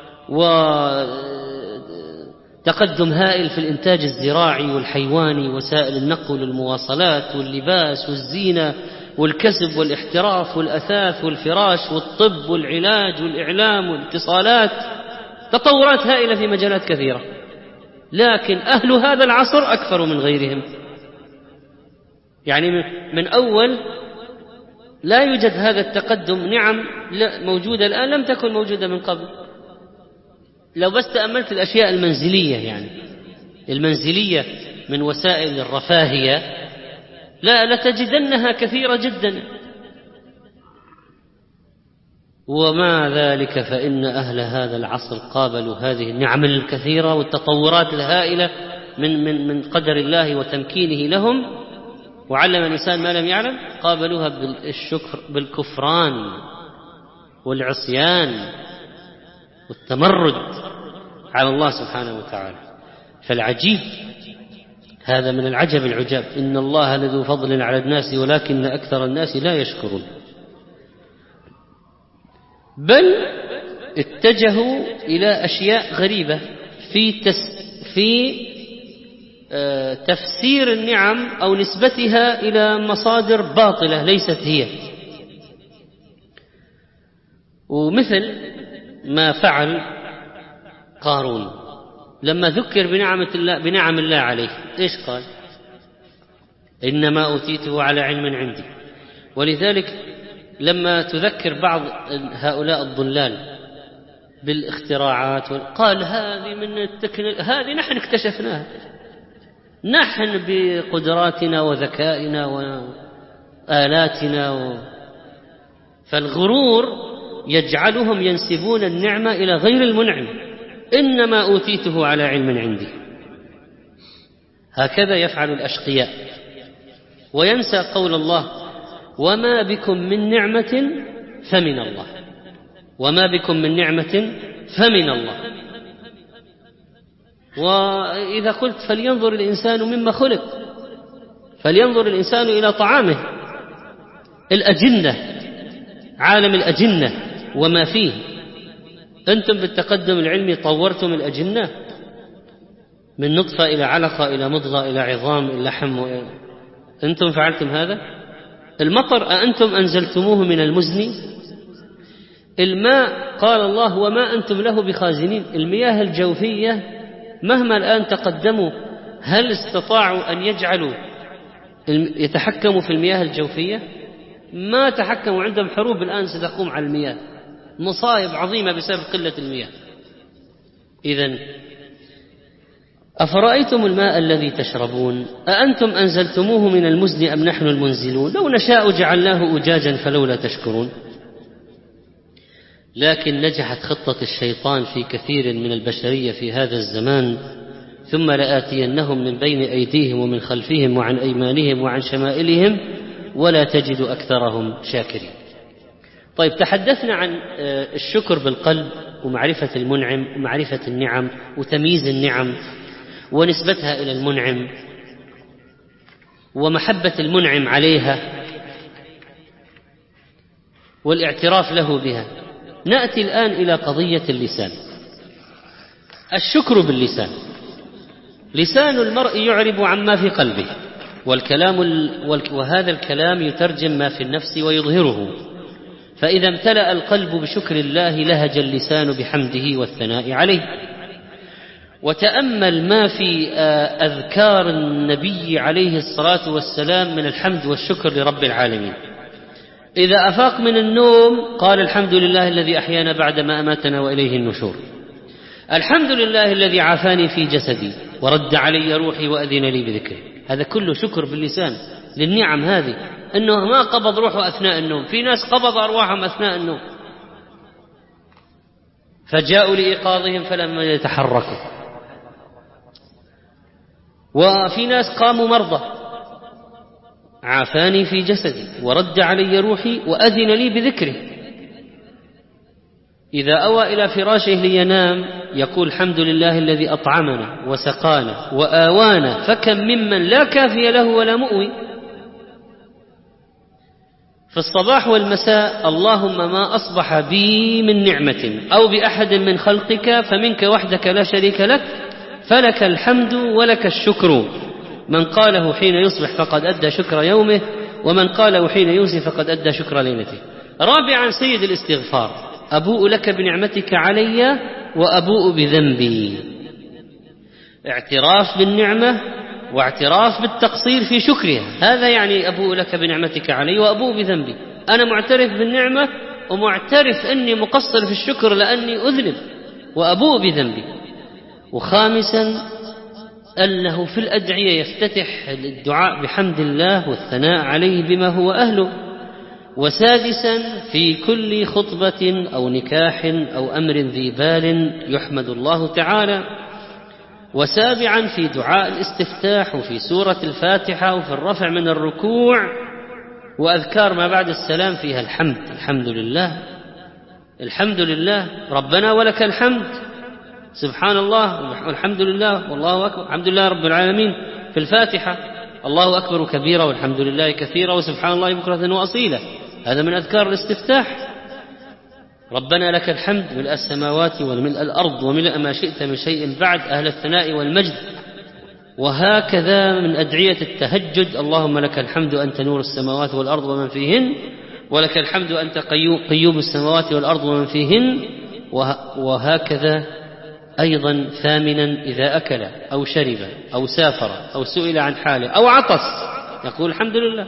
وتقدم هائل في الإنتاج الزراعي والحيواني، وسائل النقل والمواصلات واللباس والزينة والكسب والاحتراف والأثاث والفراش والطب والعلاج والإعلام والاتصالات، تطورات هائلة في مجالات كثيرة. لكن أهل هذا العصر أكثر من غيرهم، يعني من أول لا يوجد هذا التقدم. نعم موجودة الآن لم تكن موجودة من قبل. لو بس تأملت الأشياء المنزلية، يعني المنزلية من وسائل الرفاهية، لا لتجدنها كثيرة جدا. ومع ذلك فإن أهل هذا العصر قابلوا هذه النعم الكثيرة والتطورات الهائلة من قدر الله وتمكينه لهم، وعلم الإنسان ما لم يعلم، قابلوها بالكفران والعصيان والتمرد على الله سبحانه وتعالى. فالعجيب، هذا من العجب العجاب، إن الله لذو فضل على الناس ولكن أكثر الناس لا يشكرون. بل اتجهوا إلى أشياء غريبة في تفسير النعم أو نسبتها إلى مصادر باطلة ليست هي، ومثل ما فعل قارون لما ذكر بنعم الله عليه. إيش قال؟ إنما أوتيته على علم عندي. ولذلك لما تذكر بعض هؤلاء الضلال بالاختراعات، قال هذه من هذه نحن اكتشفناها، نحن بقدراتنا وذكائنا وآلاتنا فالغرور يجعلهم ينسبون النعمة إلى غير المنعم. إنما أوتيته على علم عندي. هكذا يفعل الأشقياء، وينسى قول الله: وما بكم من نعمة فمن الله. وما بكم من نعمة فمن الله. وإذا قلت فلينظر الإنسان مما خلق، فلينظر الإنسان إلى طعامه، الأجنة، عالم الأجنة وما فيه. أنتم بالتقدم العلمي طورتم الأجنة من نطفة إلى علقة إلى مضغة إلى عظام إلى لحم، أنتم فعلتم هذا. المطر أأنتم أنزلتموه من المزن؟ الماء قال الله: وما أنتم له بخازنين. المياه الجوفية مهما الآن تقدموا، هل استطاعوا أن يتحكموا في المياه الجوفية؟ ما تحكموا. عندهم حروب الآن ستقوم على المياه، مصائب عظيمة بسبب قلة المياه. إذن أفرأيتم الماء الذي تشربون أأنتم أنزلتموه من المزن أم نحن المنزلون لو نشاء جعلناه أجاجا فلولا تشكرون. لكن نجحت خطة الشيطان في كثير من البشرية في هذا الزمان. ثم لآتينهم من بين أيديهم ومن خلفهم وعن أيمانهم وعن شمائلهم ولا تجد أكثرهم شاكرين. طيب، تحدثنا عن الشكر بالقلب ومعرفة المنعم ومعرفة النعم وتمييز النعم ونسبتها إلى المنعم ومحبة المنعم عليها والاعتراف له بها. نأتي الآن إلى قضية اللسان. الشكر باللسان. لسان المرء يعرب عما في قلبه، وهذا الكلام يترجم ما في النفس ويظهره. فإذا امتلأ القلب بشكر الله لهج اللسان بحمده والثناء عليه. وتأمل ما في أذكار النبي عليه الصلاة والسلام من الحمد والشكر لرب العالمين. إذا أفاق من النوم قال: الحمد لله الذي أحيانا بعدما أماتنا وإليه النشور. الحمد لله الذي عافاني في جسدي ورد علي روحي وأذن لي بذكره. هذا كله شكر باللسان للنعم هذه، أنه ما قبض روحه أثناء النوم. في ناس قبض أرواحهم أثناء النوم فجاءوا لإيقاظهم فلم يتحركوا، وفي ناس قاموا مرضى. عافاني في جسدي ورد علي روحي وأذن لي بذكره. إذا أوى إلى فراشه لينام يقول: الحمد لله الذي أطعمنا وسقانا وآوانا فكم ممن لا كافي له ولا مؤوي. في الصباح والمساء: اللهم ما أصبح بي من نعمة أو بأحد من خلقك فمنك وحدك لا شريك لك، فلك الحمد ولك الشكر. من قاله حين يصبح فقد أدى شكر يومه، ومن قاله حين يمسي فقد أدى شكر ليلته. رابعا سيد الاستغفار: أبوء لك بنعمتك علي وأبوء بذنبي. اعتراف بالنعمة واعتراف بالتقصير في شكرها، هذا يعني أبوء لك بنعمتك علي وأبوء بذنبي. أنا معترف بالنعمة ومعترف أني مقصر في الشكر لأني أذنب، وأبوء بذنبي. وخامسا أنه في الأدعية يفتتح الدعاء بحمد الله والثناء عليه بما هو أهله. وسادسا في كل خطبة أو نكاح أو أمر ذي بال يحمد الله تعالى. وسابعا في دعاء الاستفتاح وفي سورة الفاتحة وفي الرفع من الركوع وأذكار ما بعد السلام فيها الحمد: الحمد لله، الحمد لله ربنا ولك الحمد، سبحان الله والحمد لله والله أكبر، الحمد لله رب العالمين. في الفاتحة: الله أكبر كبيرا والحمد لله كثيرا وسبحان الله بكرة وأصيلا، هذا من أذكار الاستفتاح. ربنا لك الحمد ملء السماوات وملء الأرض وملء ما شئت من شيء بعد، أهل الثناء والمجد. وهكذا من أدعية التهجد: اللهم لك الحمد أنت نور السماوات والأرض ومن فيهن، ولك الحمد أنت قيوم السماوات والأرض ومن فيهن. وهكذا أيضا ثامنا إذا أكل أو شرب أو سافر أو سئل عن حاله أو عطس يقول الحمد لله.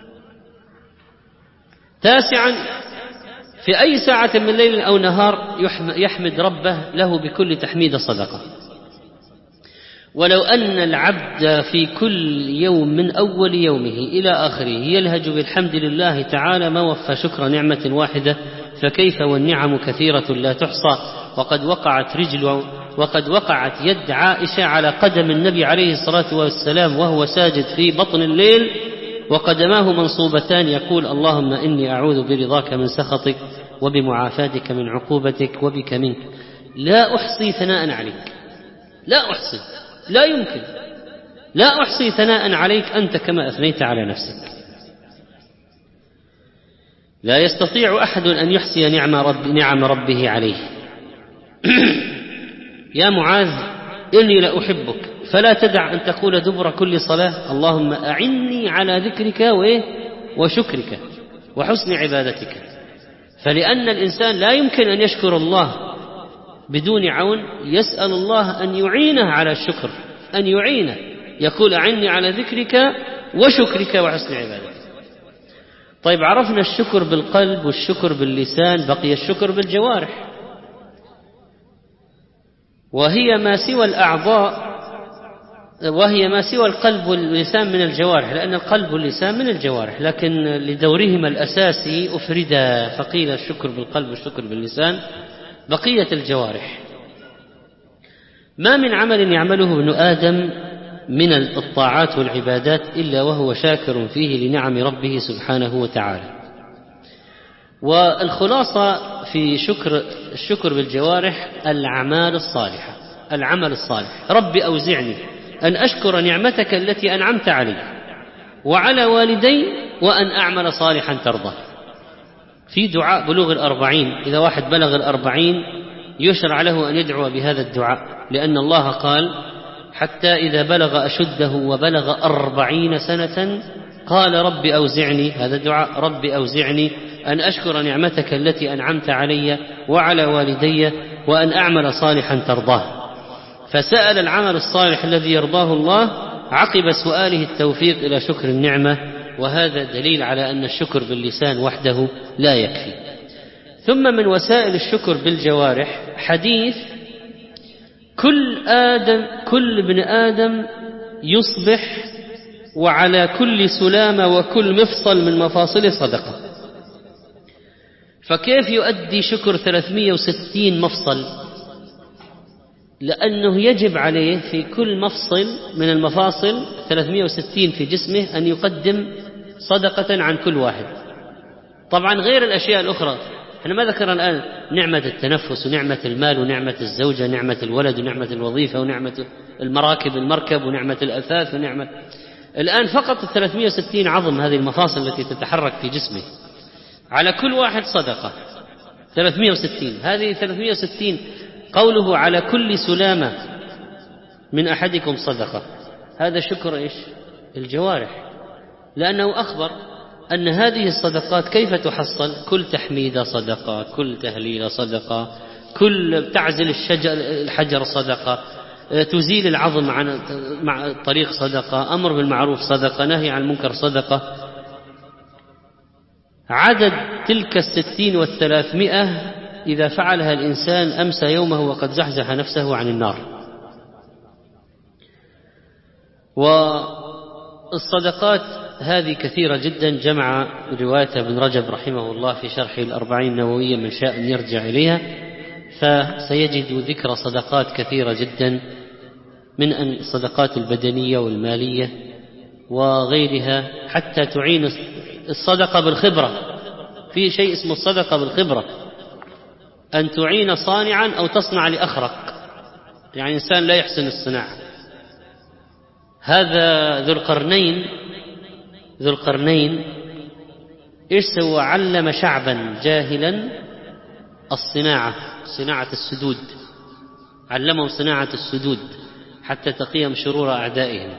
تاسعا في أي ساعة من ليل أو نهار يحمد ربه له بكل تحميد صدقة. ولو أن العبد في كل يوم من أول يومه إلى آخره يلهج بالحمد لله تعالى ما وفى شكر نعمة واحدة، فكيف والنعم كثيرة لا تحصى. وقد وقعت يد عائشة على قدم النبي عليه الصلاة والسلام وهو ساجد في بطن الليل وقدماه منصوبتان، يقول: اللهم إني أعوذ برضاك من سخطك وبمعافاتك من عقوبتك وبك منك، لا أحصي ثناء عليك، لا أحصي، لا يمكن، لا أحصي ثناء عليك أنت كما أثنيت على نفسك. لا يستطيع أحد أن يحصي نعم ربه عليه. يا معاذ إني لأحبك فلا تدع أن تقول دبر كل صلاة: اللهم أعني على ذكرك وشكرك وحسن عبادتك. فلأن الإنسان لا يمكن أن يشكر الله بدون عون، يسأل الله أن يعينه على الشكر، أن يعينه، يقول: أعني على ذكرك وشكرك وحسن عبادتك. طيب، عرفنا الشكر بالقلب والشكر باللسان، بقي الشكر بالجوارح، وهي ما سوى القلب واللسان من الجوارح، لأن القلب واللسان من الجوارح، لكن لدورهما الأساسي أفردا، فقيل الشكر بالقلب والشكر باللسان، بقية الجوارح. ما من عمل يعمله ابن آدم من الطاعات والعبادات إلا وهو شاكر فيه لنعم ربه سبحانه وتعالى. والخلاصة في الشكر بالجوارح العمل الصالح. رب أوزعني أن أشكر نعمتك التي أنعمت علي وعلى والدي وأن أعمل صالحا ترضى. في دعاء بلوغ 40، إذا واحد بلغ 40 يشرع له أن يدعو بهذا الدعاء، لأن الله قال: حتى إذا بلغ أشده وبلغ 40 سنة قال رب أوزعني، هذا دعاء: رب أوزعني أن أشكر نعمتك التي أنعمت علي وعلى والدي وأن أعمل صالحا ترضاه. فسأل العمل الصالح الذي يرضاه الله عقب سؤاله التوفيق إلى شكر النعمة، وهذا دليل على أن الشكر باللسان وحده لا يكفي. ثم من وسائل الشكر بالجوارح حديث: كل ابن آدم يصبح وعلى كل سلامة وكل مفصل من مفاصله صدقة. فكيف يؤدي شكر 360 مفصل؟ لأنه يجب عليه في كل مفصل من المفاصل 360 في جسمه أن يقدم صدقة عن كل واحد، طبعا غير الأشياء الأخرى. احنا ما ذكرنا الآن نعمة التنفس ونعمة المال ونعمة الزوجة، نعمة الولد ونعمة الوظيفة ونعمة المركب ونعمة الأثاث ونعمة. الآن فقط 360 عظم، هذه المفاصل التي تتحرك في جسمه. على كل واحد صدقة 360. هذه 360 قوله على كل سلامة من أحدكم صدقة، هذا شكر إيش؟ الجوارح، لأنه أخبر أن هذه الصدقات كيف تحصل؟ كل تحميدة صدقة، كل تهليلة صدقة، كل تعزل الحجر صدقة، تزيل العظم مع طريق صدقة، أمر بالمعروف صدقة، نهي عن المنكر صدقة. عدد تلك 60 و300 إذا فعلها الإنسان أمسى يومه وقد زحزح نفسه عن النار. والصدقات هذه كثيرة جدا، جمع رواية ابن رجب رحمه الله في شرح الأربعين النووية، من شاء أن يرجع إليها فسيجد ذكر صدقات كثيرة جدا، من الصدقات البدنية والمالية وغيرها، حتى تعين الصدقة بالخبرة. في شيء اسمه الصدقة بالخبرة، أن تعين صانعا أو تصنع لأخرق، يعني إنسان لا يحسن الصناعة. هذا ذو القرنين إيش سوى؟ علم شعبا جاهلا صناعة السدود، علمهم صناعة السدود حتى تقيهم شرور أعدائهم.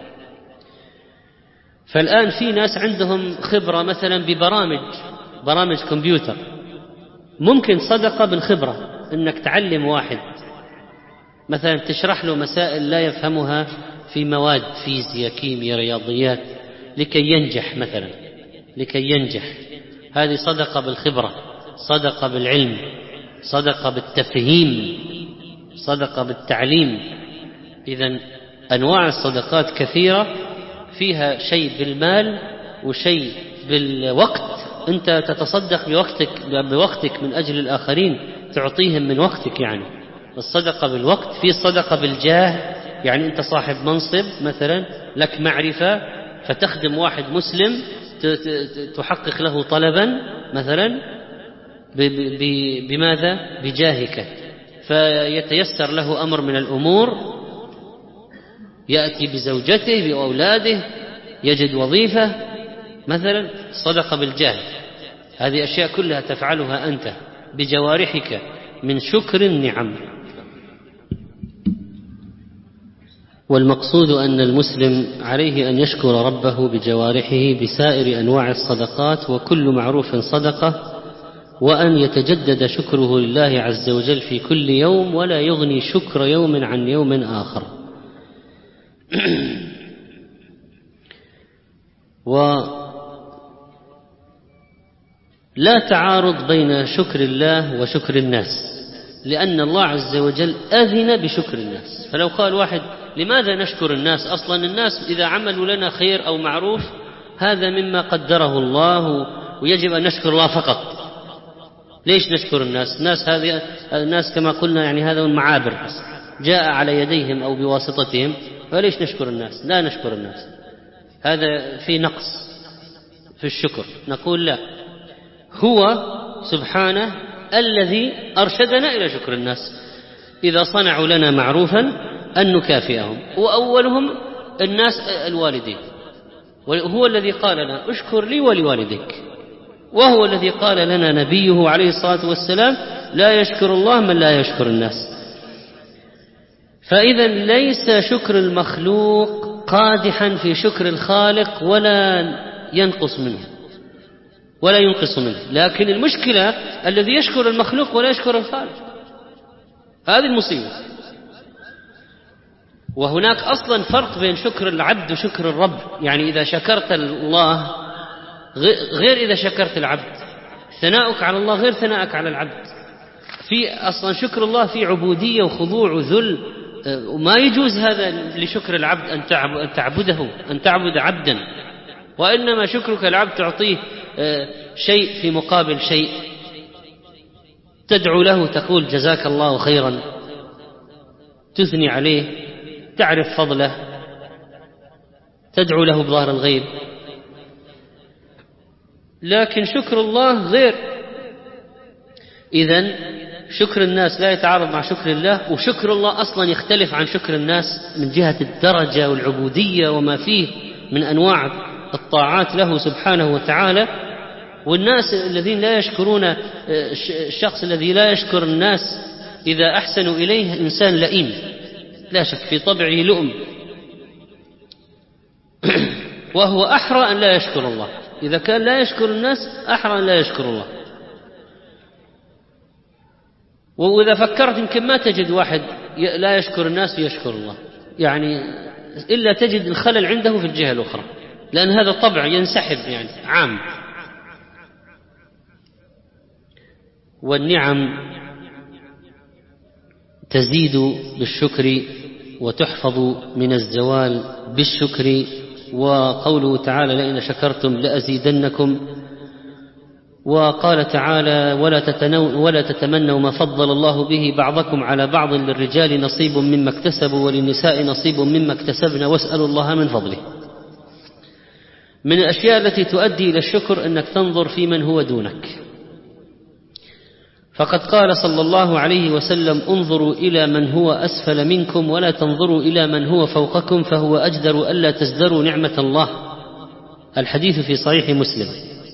فالآن في ناس عندهم خبرة مثلا ببرامج كمبيوتر، ممكن صدقة بالخبرة، إنك تعلم واحد مثلا تشرح له مسائل لا يفهمها في مواد فيزياء كيمياء رياضيات لكي ينجح. هذه صدقة بالخبرة، صدقة بالعلم، صدقة بالتفهيم، صدقة بالتعليم. إذن أنواع الصدقات كثيرة، فيها شيء بالمال وشيء بالوقت، أنت تتصدق بوقتك من أجل الآخرين، تعطيهم من وقتك. يعني الصدقة بالوقت. في الصدقة بالجاه، يعني أنت صاحب منصب مثلا، لك معرفة فتخدم واحد مسلم، تحقق له طلبا مثلا بماذا؟ بجاهك، فيتيسر له أمر من الأمور، يأتي بزوجته بأولاده، يجد وظيفة مثلا. صدقة بالجاه، هذه أشياء كلها تفعلها أنت بجوارحك من شكر النعم. والمقصود أن المسلم عليه أن يشكر ربه بجوارحه بسائر أنواع الصدقات، وكل معروف صدقة، وأن يتجدد شكره لله عز وجل في كل يوم، ولا يغني شكر يوم عن يوم آخر. ولا تعارض بين شكر الله وشكر الناس، لأن الله عز وجل أذن بشكر الناس. فلو قال واحد لماذا نشكر الناس؟ أصلا الناس إذا عملوا لنا خير أو معروف هذا مما قدره الله، ويجب أن نشكر الله فقط. ليش نشكر الناس؟ الناس كما قلنا يعني هذا المعابر جاء على يديهم أو بواسطتهم، فليش نشكر الناس؟ لا نشكر الناس، هذا في نقص في الشكر. نقول لا، هو سبحانه الذي أرشدنا إلى شكر الناس. إذا صنعوا لنا معروفا أن نكافئهم، وأولهم الناس الوالدين، وهو الذي قال لنا اشكر لي ولوالديك، وهو الذي قال لنا نبيه عليه الصلاة والسلام لا يشكر الله من لا يشكر الناس. فإذا ليس شكر المخلوق قادحا في شكر الخالق ولا ينقص منه، لكن المشكلة الذي يشكر المخلوق ولا يشكر الخالق، هذه المصيبة. وهناك أصلا فرق بين شكر العبد وشكر الرب، يعني إذا شكرت الله غير إذا شكرت العبد، ثناؤك على الله غير ثناءك على العبد. في أصلا شكر الله في عبودية وخضوع وذل، وما يجوز هذا لشكر العبد أن تعبد عبدا، وإنما شكرك العبد تعطيه شيء في مقابل شيء، تدعو له تقول جزاك الله خيرا، تثني عليه، تعرف فضله، تدعو له بظهر الغيب. لكن شكر الله غير. إذن شكر الناس لا يتعارض مع شكر الله، وشكر الله أصلا يختلف عن شكر الناس من جهة الدرجة والعبودية وما فيه من أنواع الطاعات له سبحانه وتعالى. والناس الذين لا يشكرون، الشخص الذي لا يشكر الناس إذا أحسنوا إليه إنسان لئيم لا شك، في طبعه لؤم، وهو أحرى أن لا يشكر الله. إذا كان لا يشكر الناس أحرى أن لا يشكر الله. وإذا فكرت يمكن ما تجد واحد لا يشكر الناس ويشكر الله، يعني إلا تجد الخلل عنده في الجهة الأخرى، لأن هذا طبع ينسحب يعني عام. والنعم تزيد بالشكر وتحفظ من الزوال بالشكر. وقوله تعالى لئن شكرتم لأزيدنكم. وقال تعالى ولا تتمنوا ما فضل الله به بعضكم على بعض للرجال نصيب مما اكتسبوا وللنساء نصيب مما اكتسبن واسألوا الله من فضله. من الأشياء التي تؤدي إلى الشكر أنك تنظر في من هو دونك، فقد قال صلى الله عليه وسلم انظروا إلى من هو أسفل منكم ولا تنظروا إلى من هو فوقكم فهو أجدر ألا تزدروا نعمة الله. الحديث في صحيح مسلم.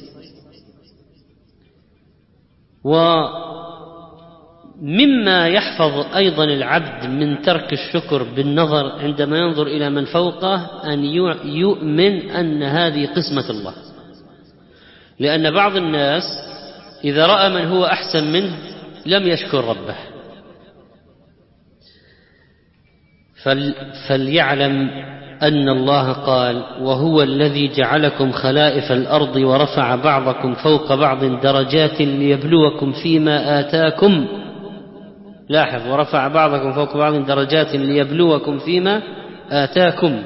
ومما يحفظ أيضا العبد من ترك الشكر بالنظر عندما ينظر إلى من فوقه أن يؤمن أن هذه قسمة الله، لأن بعض الناس إذا رأى من هو أحسن منه لم يشكر ربه. فليعلم أن الله قال وهو الذي جعلكم خلائف الأرض ورفع بعضكم فوق بعض درجات ليبلوكم فيما آتاكم. لاحظ، ورفع بعضكم فوق بعض درجات ليبلوكم فيما آتاكم.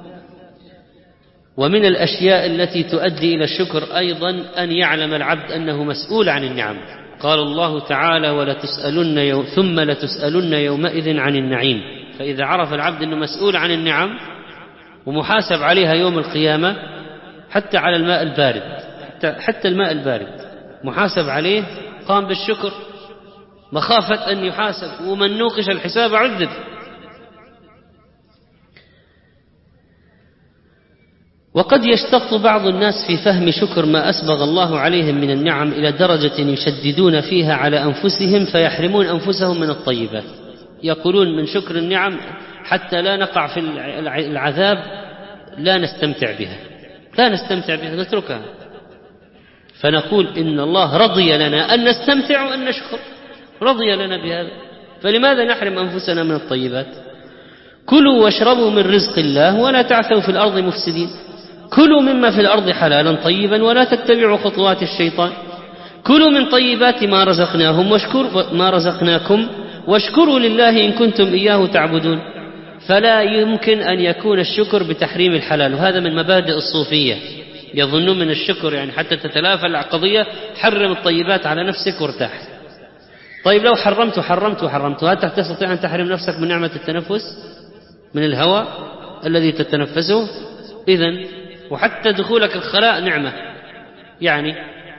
ومن الأشياء التي تؤدي إلى الشكر أيضا أن يعلم العبد أنه مسؤول عن النعم. قال الله تعالى ثم لتسألن يومئذ عن النعيم. فإذا عرف العبد أنه مسؤول عن النعم ومحاسب عليها يوم القيامة، حتى على الماء البارد، حتى الماء البارد محاسب عليه، قام بالشكر مخافة أن يحاسب، ومن نوقش الحساب عذب. وقد يشتط بعض الناس في فهم شكر ما أسبغ الله عليهم من النعم إلى درجة يشددون فيها على أنفسهم فيحرمون أنفسهم من الطيبات. يقولون من شكر النعم حتى لا نقع في العذاب لا نستمتع بها نتركها. فنقول إن الله رضي لنا أن نستمتع وأن نشكر، رضي لنا بهذا، فلماذا نحرم أنفسنا من الطيبات؟ كلوا واشربوا من رزق الله ولا تعثوا في الأرض مفسدين. كلوا مما في الأرض حلالا طيبا ولا تتبعوا خطوات الشيطان. كلوا من طيبات ما رزقناكم واشكروا لله إن كنتم إياه تعبدون. فلا يمكن أن يكون الشكر بتحريم الحلال، وهذا من مبادئ الصوفية. يظنون من الشكر يعني حتى تتلافى القضية حرم الطيبات على نفسك وارتاح. طيب لو حرمت هل تستطيع أن تحرم نفسك من نعمة التنفس، من الهواء الذي تتنفسه؟ إذن وحتى دخولك الخلاء نعمة يعني،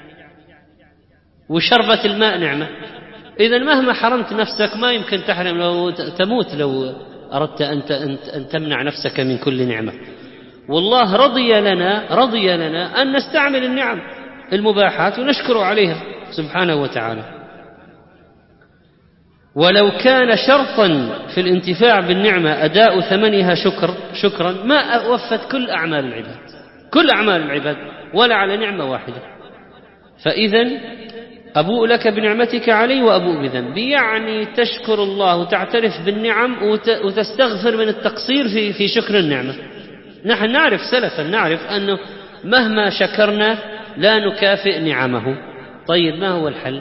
وشربة الماء نعمة. إذن مهما حرمت نفسك ما يمكن تحرم، لو تموت لو أردت أن تمنع نفسك من كل نعمة. والله رضي لنا أن نستعمل النعم المباحات ونشكر عليها سبحانه وتعالى. ولو كان شرطا في الانتفاع بالنعمة أداء ثمنها شكرا ما وفت كل أعمال العباد ولا على نعمة واحدة. فإذن أبوء لك بنعمتك علي وأبوء بذنبي، يعني تشكر الله وتعترف بالنعم وتستغفر من التقصير في شكر النعمة. نحن نعرف سلفا، نعرف أنه مهما شكرنا لا نكافئ نعمه. طيب ما هو الحل؟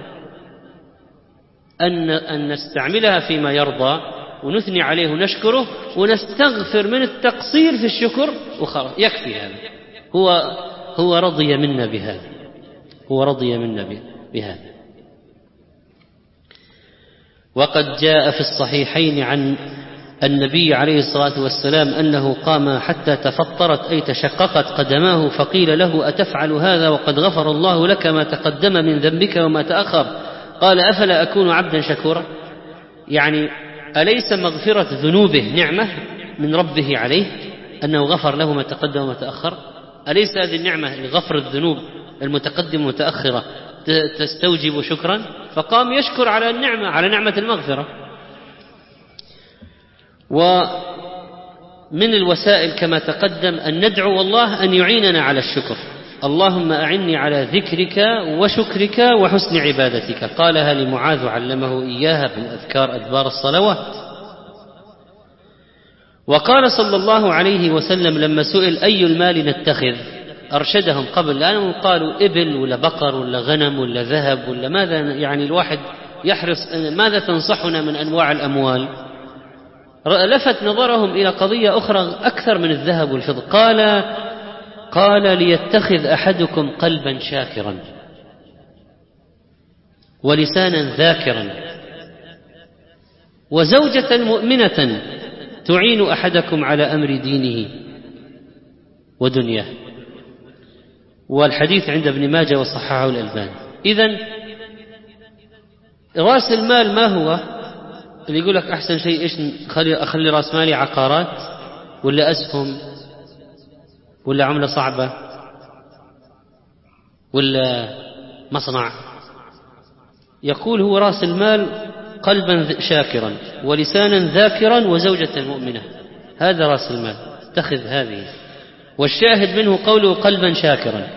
أن نستعملها فيما يرضى ونثني عليه ونشكره ونستغفر من التقصير في الشكر وخلاص، يكفي هذا. هو رضي منا بهذا. وقد جاء في الصحيحين عن النبي عليه الصلاة والسلام أنه قام حتى تفطرت أي تشققت قدماه، فقيل له أتفعل هذا وقد غفر الله لك ما تقدم من ذنبك وما تأخر؟ قال أفلا أكون عبدا شكورا؟ يعني أليس مغفرة ذنوبه نعمة من ربه عليه، أنه غفر له ما تقدم وما تأخر؟ أليس هذه النعمة غفر الذنوب المتقدمة والمتأخرة تستوجب شكرا، فقام يشكر على النعمة، على نعمة المغفرة. ومن الوسائل كما تقدم أن ندعو الله أن يعيننا على الشكر. اللهم أعني على ذكرك وشكرك وحسن عبادتك، قالها لمعاذ علمه إياها بالأذكار أدبار الصلوات. وقال صلى الله عليه وسلم لما سئل أي المال نتخذ أرشدهم قبل، لأنهم قالوا إبل ولا بقر ولا غنم ولا ذهب ولا ماذا، يعني الواحد يحرص ماذا تنصحنا من أنواع الأموال. لفت نظرهم إلى قضية أخرى أكثر من الذهب والفضة، قال ليتخذ أحدكم قلبا شاكرا ولسانا ذاكرا وزوجة مؤمنة تعين أحدكم على أمر دينه ودنياه. والحديث عند ابن ماجه وصححه الألباني. إذن رأس المال ما هو؟ اللي يقول لك أحسن شيء إيش أخلي رأس مالي عقارات ولا أسهم ولا عملة صعبة ولا مصنع؟ يقول هو رأس المال قلبا شاكرا ولسانا ذاكرا وزوجة مؤمنة، هذا رأس المال، اتخذ هذه. والشاهد منه قوله قلبا شاكرا.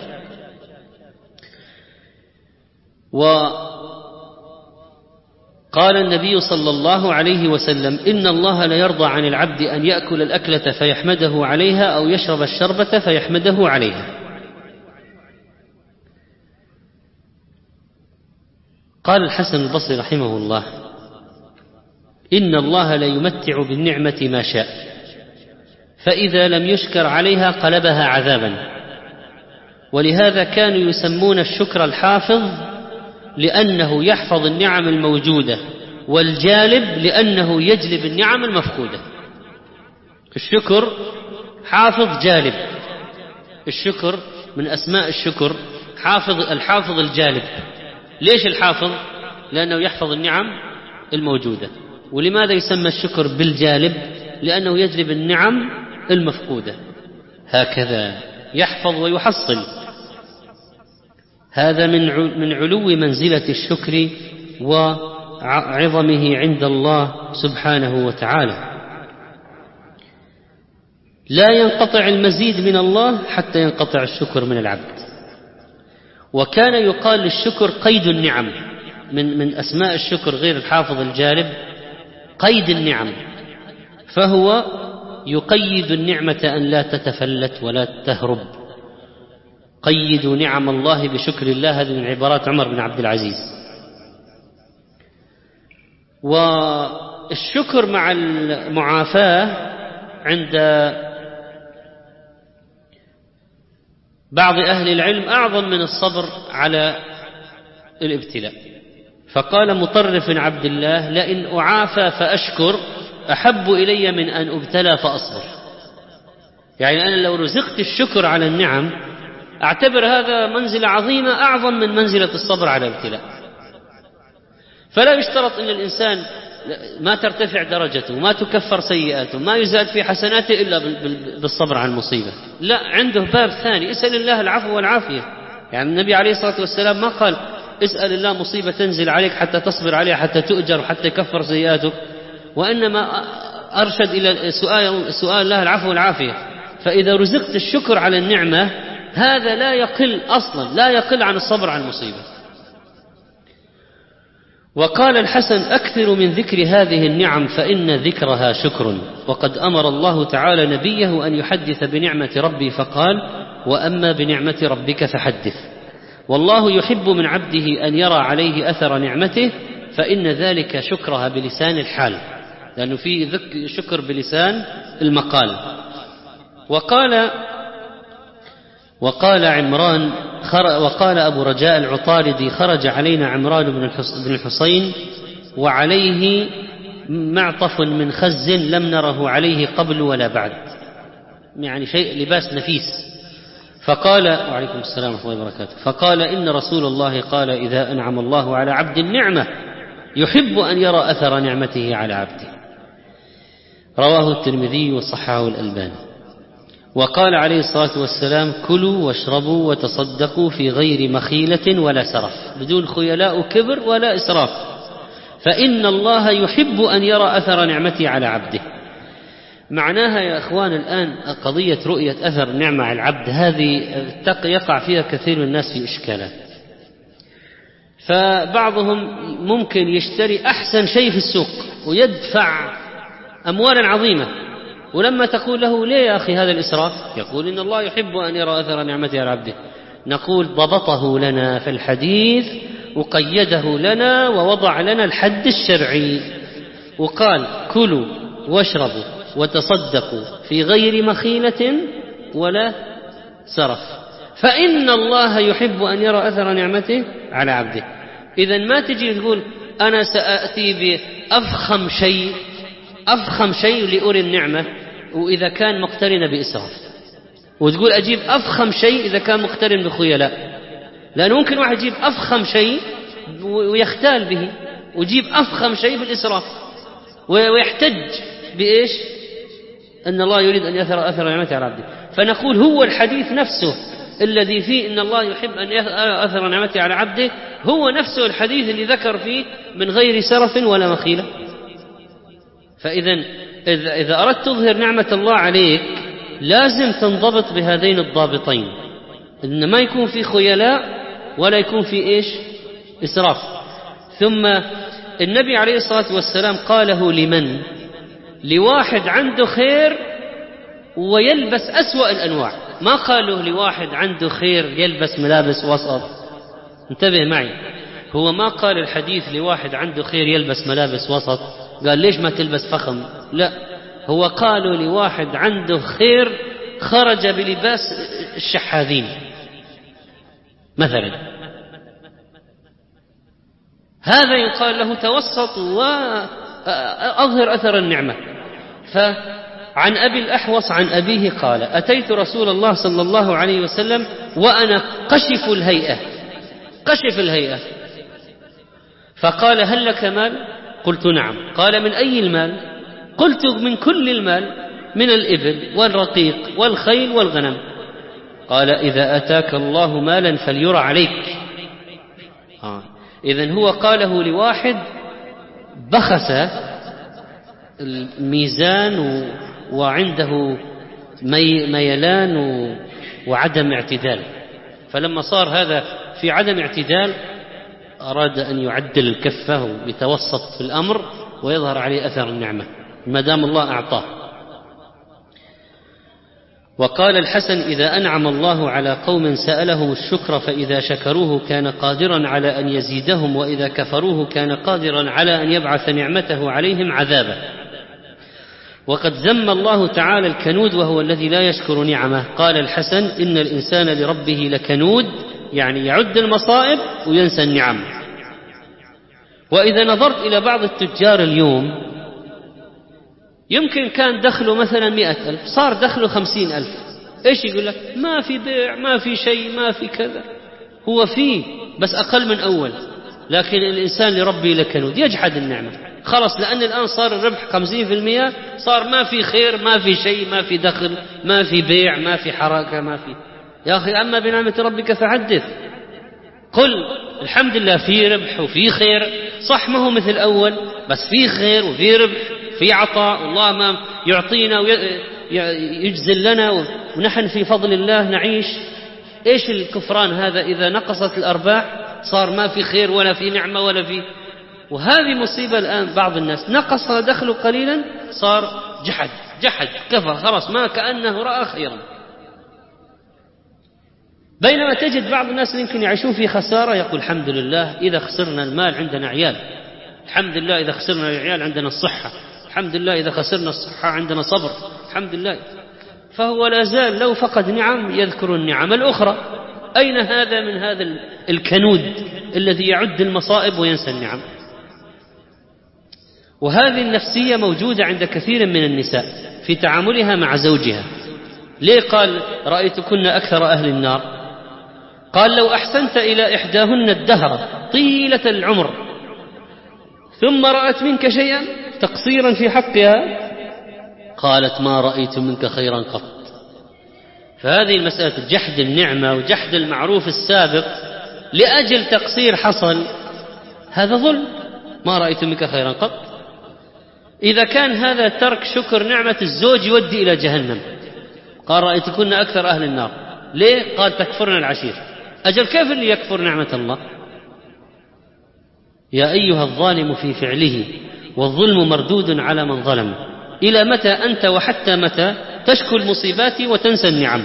وقال النبي صلى الله عليه وسلم إن الله لا يرضى عن العبد أن يأكل الأكلة فيحمده عليها أو يشرب الشربة فيحمده عليها. قال الحسن البصري رحمه الله إن الله لا يمتع بالنعمة ما شاء، فإذا لم يشكر عليها قلبها عذابا. ولهذا كانوا يسمون الشكر الحافظ لأنه يحفظ النعم الموجودة، والجالب لأنه يجلب النعم المفقودة. الشكر حافظ جالب، الشكر من أسماء الشكر الحافظ الجالب. ليش الحافظ؟ لأنه يحفظ النعم الموجودة. ولماذا يسمى الشكر بالجالب؟ لأنه يجلب النعم المفقودة. هكذا يحفظ ويحصل. هذا من علو منزلة الشكر وعظمه عند الله سبحانه وتعالى. لا ينقطع المزيد من الله حتى ينقطع الشكر من العبد. وكان يقال للشكر قيد النعم، من أسماء الشكر غير الحافظ الجالب قيد النعم، فهو يقيد النعمة أن لا تتفلت ولا تهرب. قيدوا نعم الله بشكر الله، هذه من عبارات عمر بن عبد العزيز. والشكر مع المعافاة عند بعض أهل العلم أعظم من الصبر على الابتلاء. فقال مطرف بن عبد الله لئن أعافى فأشكر أحب إلي من أن أبتلى فأصبر. يعني أنا لو رزقت الشكر على النعم أعتبر هذا منزلة عظيمة أعظم من منزلة الصبر على الابتلاء. فلا يشترط أن الإنسان ما ترتفع درجته، ما تكفر سيئاته، ما يزاد في حسناته إلا بالصبر على المصيبة. لا، عنده باب ثاني، اسأل الله العفو والعافية. يعني النبي عليه الصلاة والسلام ما قال اسأل الله مصيبة تنزل عليك حتى تصبر عليها حتى تؤجر وحتى يكفر سيئاتك، وإنما أرشد إلى سؤال الله العفو والعافية. فإذا رزقت الشكر على النعمة هذا لا يقل أصلا، لا يقل عن الصبر على المصيبة. وقال الحسن أكثر من ذكر هذه النعم فإن ذكرها شكر. وقد أمر الله تعالى نبيه أن يحدث بنعمة ربي فقال وأما بنعمة ربك فحدث. والله يحب من عبده أن يرى عليه أثر نعمته، فإن ذلك شكرها بلسان الحال، لأنه في شكر بلسان المقال. وقال عمران وقال أبو رجاء العطاردي خرج علينا عمران بن الحصين وعليه معطف من خز لم نره عليه قبل ولا بعد، يعني شيء لباس نفيس. فقال وعليكم السلام ورحمة الله وبركاته. فقال إن رسول الله قال إذا أنعم الله على عبد النعمة يحب أن يرى أثر نعمته على عبده. رواه الترمذي وصححه الألباني. وقال عليه الصلاة والسلام: كلوا واشربوا وتصدقوا في غير مخيلة ولا سرف، بدون خيلاء كبر ولا إسراف، فإن الله يحب أن يرى أثر نعمته على عبده. معناها يا أخوان الآن قضية رؤية أثر نعمة على العبد هذه يقع فيها كثير من الناس في إشكالات. فبعضهم ممكن يشتري أحسن شيء في السوق ويدفع أموالا عظيمة، ولما تقول له: ليه يا أخي هذا الإسراف؟ يقول: إن الله يحب أن يرى أثر نعمته على عبده. نقول: ضبطه لنا في الحديث وقيده لنا ووضع لنا الحد الشرعي، وقال: كلوا واشربوا وتصدقوا في غير مخيلة ولا سرف، فإن الله يحب أن يرى أثر نعمته على عبده. إذن ما تجي تقول: أنا سأأتي بأفخم شيء لأري النعمة، وإذا كان مقترن بإسراف، وتقول أجيب أفخم شيء إذا كان مقترن بخيلاء. لأنه ممكن واحد يجيب أفخم شيء ويختال به، ويجيب أفخم شيء بالإسراف، ويحتج بإيش؟ أن الله يريد أن يثر أثر نعمته على عبده. فنقول هو الحديث نفسه الذي فيه إن الله يحب أن يثر أثر نعمته على عبده هو نفسه الحديث اللي ذكر فيه من غير سرف ولا مخيلة. إذا أردت تظهر نعمة الله عليك لازم تنضبط بهذين الضابطين، إن ما يكون في خيلاء ولا يكون في إيش؟ إسراف. ثم النبي عليه الصلاة والسلام قاله لمن؟ لواحد عنده خير ويلبس أسوأ الأنواع، ما قاله لواحد عنده خير يلبس ملابس وسط. انتبه معي، هو ما قال الحديث لواحد عنده خير يلبس ملابس وسط قال ليش ما تلبس فخم، لا، هو قالوا لواحد عنده خير خرج بلباس الشحاذين مثلا، هذا يقال له توسط وأظهر أثر النعمة. فعن أبي الأحوص عن أبيه قال: أتيت رسول الله صلى الله عليه وسلم وأنا قشف الهيئة، فقال: هل لك مال؟ قلت: نعم. قال: من أي المال؟ قلت: من كل المال، من الإبل والرقيق والخيل والغنم. قال: إذا أتاك الله مالا فليرى عليك. إذن هو قاله لواحد بخس الميزان وعنده ميلان وعدم اعتدال، فلما صار هذا في عدم اعتدال أراد أن يعدل الكفة ويتوسط في الأمر ويظهر عليه أثر النعمة ما دام الله أعطاه. وقال الحسن: إذا أنعم الله على قوم سألهم الشكر فإذا شكروه كان قادرا على أن يزيدهم، وإذا كفروه كان قادرا على أن يبعث نعمته عليهم عذابا. وقد ذم الله تعالى الكنود وهو الذي لا يشكر نعمه. قال الحسن: إن الإنسان لربه لكنود، يعني يعد المصائب وينسى النعم. وإذا نظرت إلى بعض التجار اليوم يمكن كان دخله مثلا 100,000 صار دخله 50,000، إيش يقول لك؟ ما في بيع، ما في شيء، ما في كذا. هو فيه بس أقل من أول. لكن الإنسان لربه لكنود، يجحد النعمة خلص، لأن الآن صار الربح 50%، صار ما في خير، ما في شيء، ما في دخل، ما في بيع، ما في حركة، ما في. يا أخي أما بنعمة ربك فحدث، قل الحمد لله في ربح وفي خير. صح ما هو مثل أول، بس في خير وفي ربح، في عطاء، الله ما يعطينا ويجزل لنا، ونحن في فضل الله نعيش. إيش الكفران هذا إذا نقصت الأرباح صار ما في خير ولا في نعمة ولا في. وهذه مصيبة الآن، بعض الناس نقص دخله قليلا صار جحد كفر، خلاص ما كأنه رأى خيرا. بينما تجد بعض الناس يمكن يعيشون في خسارة يقول: الحمد لله إذا خسرنا المال عندنا عيال، الحمد لله إذا خسرنا العيال عندنا الصحة، الحمد لله إذا خسرنا الصحة عندنا صبر، الحمد لله. فهو لا زال لو فقد نعم يذكر النعم الأخرى. أين هذا من هذا الكنود الذي يعد المصائب وينسى النعم؟ وهذه النفسية موجودة عند كثير من النساء في تعاملها مع زوجها. ليه قال: رأيتكن أكثر أهل النار؟ قال: لو أحسنت إلى إحداهن الدهر طيلة العمر ثم رأت منك شيئا تقصيرا في حقها قالت: ما رأيت منك خيرا قط. فهذه المسألة جحد النعمة وجحد المعروف السابق لأجل تقصير حصل، هذا ظلم، ما رأيت منك خيرا قط. إذا كان هذا ترك شكر نعمة الزوج يودي إلى جهنم، قال رأيتكن أكثر أهل النار، ليه؟ قال تكفرن العشير. أجل كيف اللي يكفر نعمة الله؟ يا أيها الظالم في فعله، والظلم مردود على من ظلم. إلى متى أنت وحتى متى تشكو المصيبات وتنسى النعم؟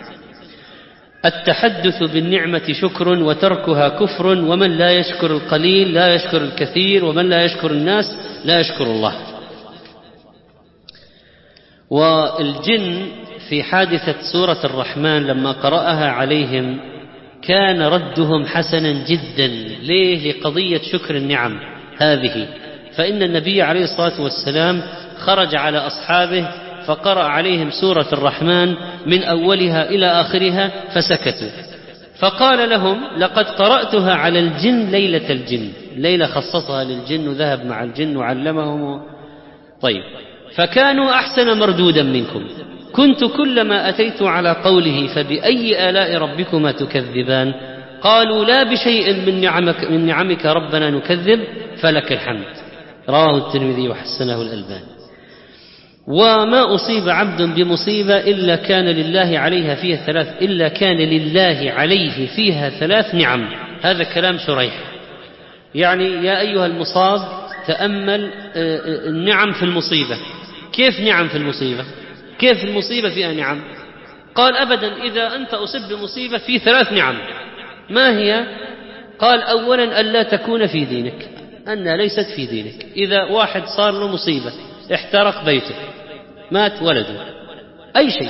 التحدث بالنعمة شكر وتركها كفر، ومن لا يشكر القليل لا يشكر الكثير، ومن لا يشكر الناس لا يشكر الله. والجن في حادثة سورة الرحمن لما قرأها عليهم كان ردهم حسنا جدا. ليه؟ لقضية شكر النعم هذه. فإن النبي عليه الصلاة والسلام خرج على أصحابه فقرأ عليهم سورة الرحمن من أولها إلى آخرها فسكتوا، فقال لهم لقد قرأتها على الجن ليلة الجن، ليلة خصصها للجن وذهب مع الجن وعلمهم. طيب، فكانوا أحسن مردودا منكم. كنت كلما أتيت على قوله فبأي آلاء ربكما تكذبان قالوا لا بشيء من نعمك ربنا نكذب فلك الحمد. رواه الترمذي وحسنه الألباني. وما أصيب عبد بمصيبة إلا كان لله عليه فيها ثلاث نعم. هذا كلام شريح. يعني يا أيها المصاب تأمل النعم في المصيبة. كيف نعم في المصيبة؟ كيف المصيبة فيها نعم؟ قال أبدا، إذا أنت أصب بمصيبة في ثلاث نعم. ما هي؟ قال أولا ألا تكون في دينك، أنها ليست في دينك. إذا واحد صار له مصيبة، احترق بيته، مات ولده، أي شيء،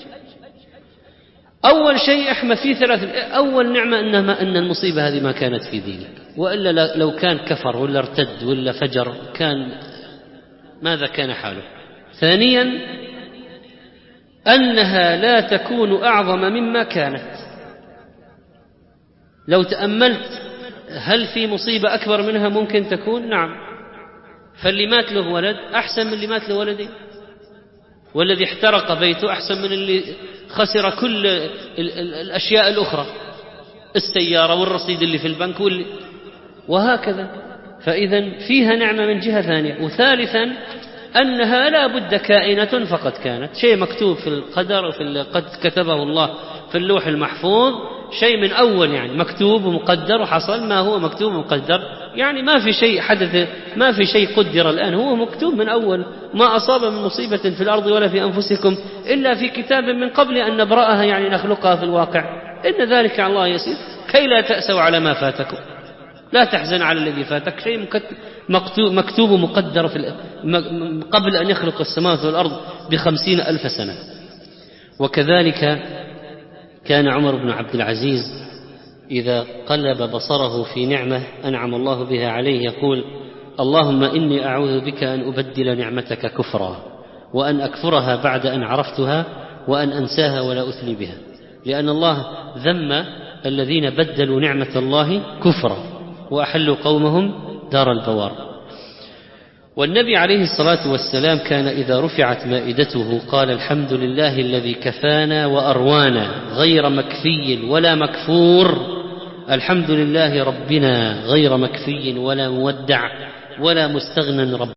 أول شيء احمى فيه ثلاث. أول نعمة أن المصيبة هذه ما كانت في دينك، وإلا لو كان كفر ولا ارتد ولا فجر كان ماذا كان حاله؟ ثانيا أنها لا تكون أعظم مما كانت. لو تأملت هل في مصيبة أكبر منها ممكن تكون؟ نعم. فاللي مات له ولد أحسن من اللي مات له ولدين، والذي احترق بيته أحسن من اللي خسر كل الأشياء الأخرى، السيارة والرصيد اللي في البنك وهكذا. فإذا فيها نعمة من جهة ثانية. وثالثا أنها لا بد كائنة فقد كانت، شيء مكتوب في القدر وفي قد كتبه الله في اللوح المحفوظ، شيء من أول يعني مكتوب ومقدر وحصل ما هو مكتوب ومقدر. يعني ما في شيء حدث، ما في شيء قدر الآن، هو مكتوب من أول. ما أصاب من مصيبة في الأرض ولا في أنفسكم إلا في كتاب من قبل أن نبرأها، يعني نخلقها في الواقع. إن ذلك على الله يسير، كي لا تأسوا على ما فاتكم، لا تحزن على الذي فاتك. شيء مكتوب ومقدر قبل أن يخلق السماوات والأرض ب50,000 سنة. وكذلك كان عمر بن عبد العزيز إذا قلب بصره في نعمة أنعم الله بها عليه يقول اللهم إني أعوذ بك أن أبدل نعمتك كفرا، وأن أكفرها بعد أن عرفتها، وأن أنساها ولا أثني بها. لأن الله ذم الذين بدلوا نعمة الله كفرا وأحلوا قومهم دار البوار. والنبي عليه الصلاة والسلام كان إذا رفعت مائدته قال الحمد لله الذي كفانا وأروانا غير مكفي ولا مكفور، الحمد لله ربنا غير مكفي ولا مودع ولا مستغنى رب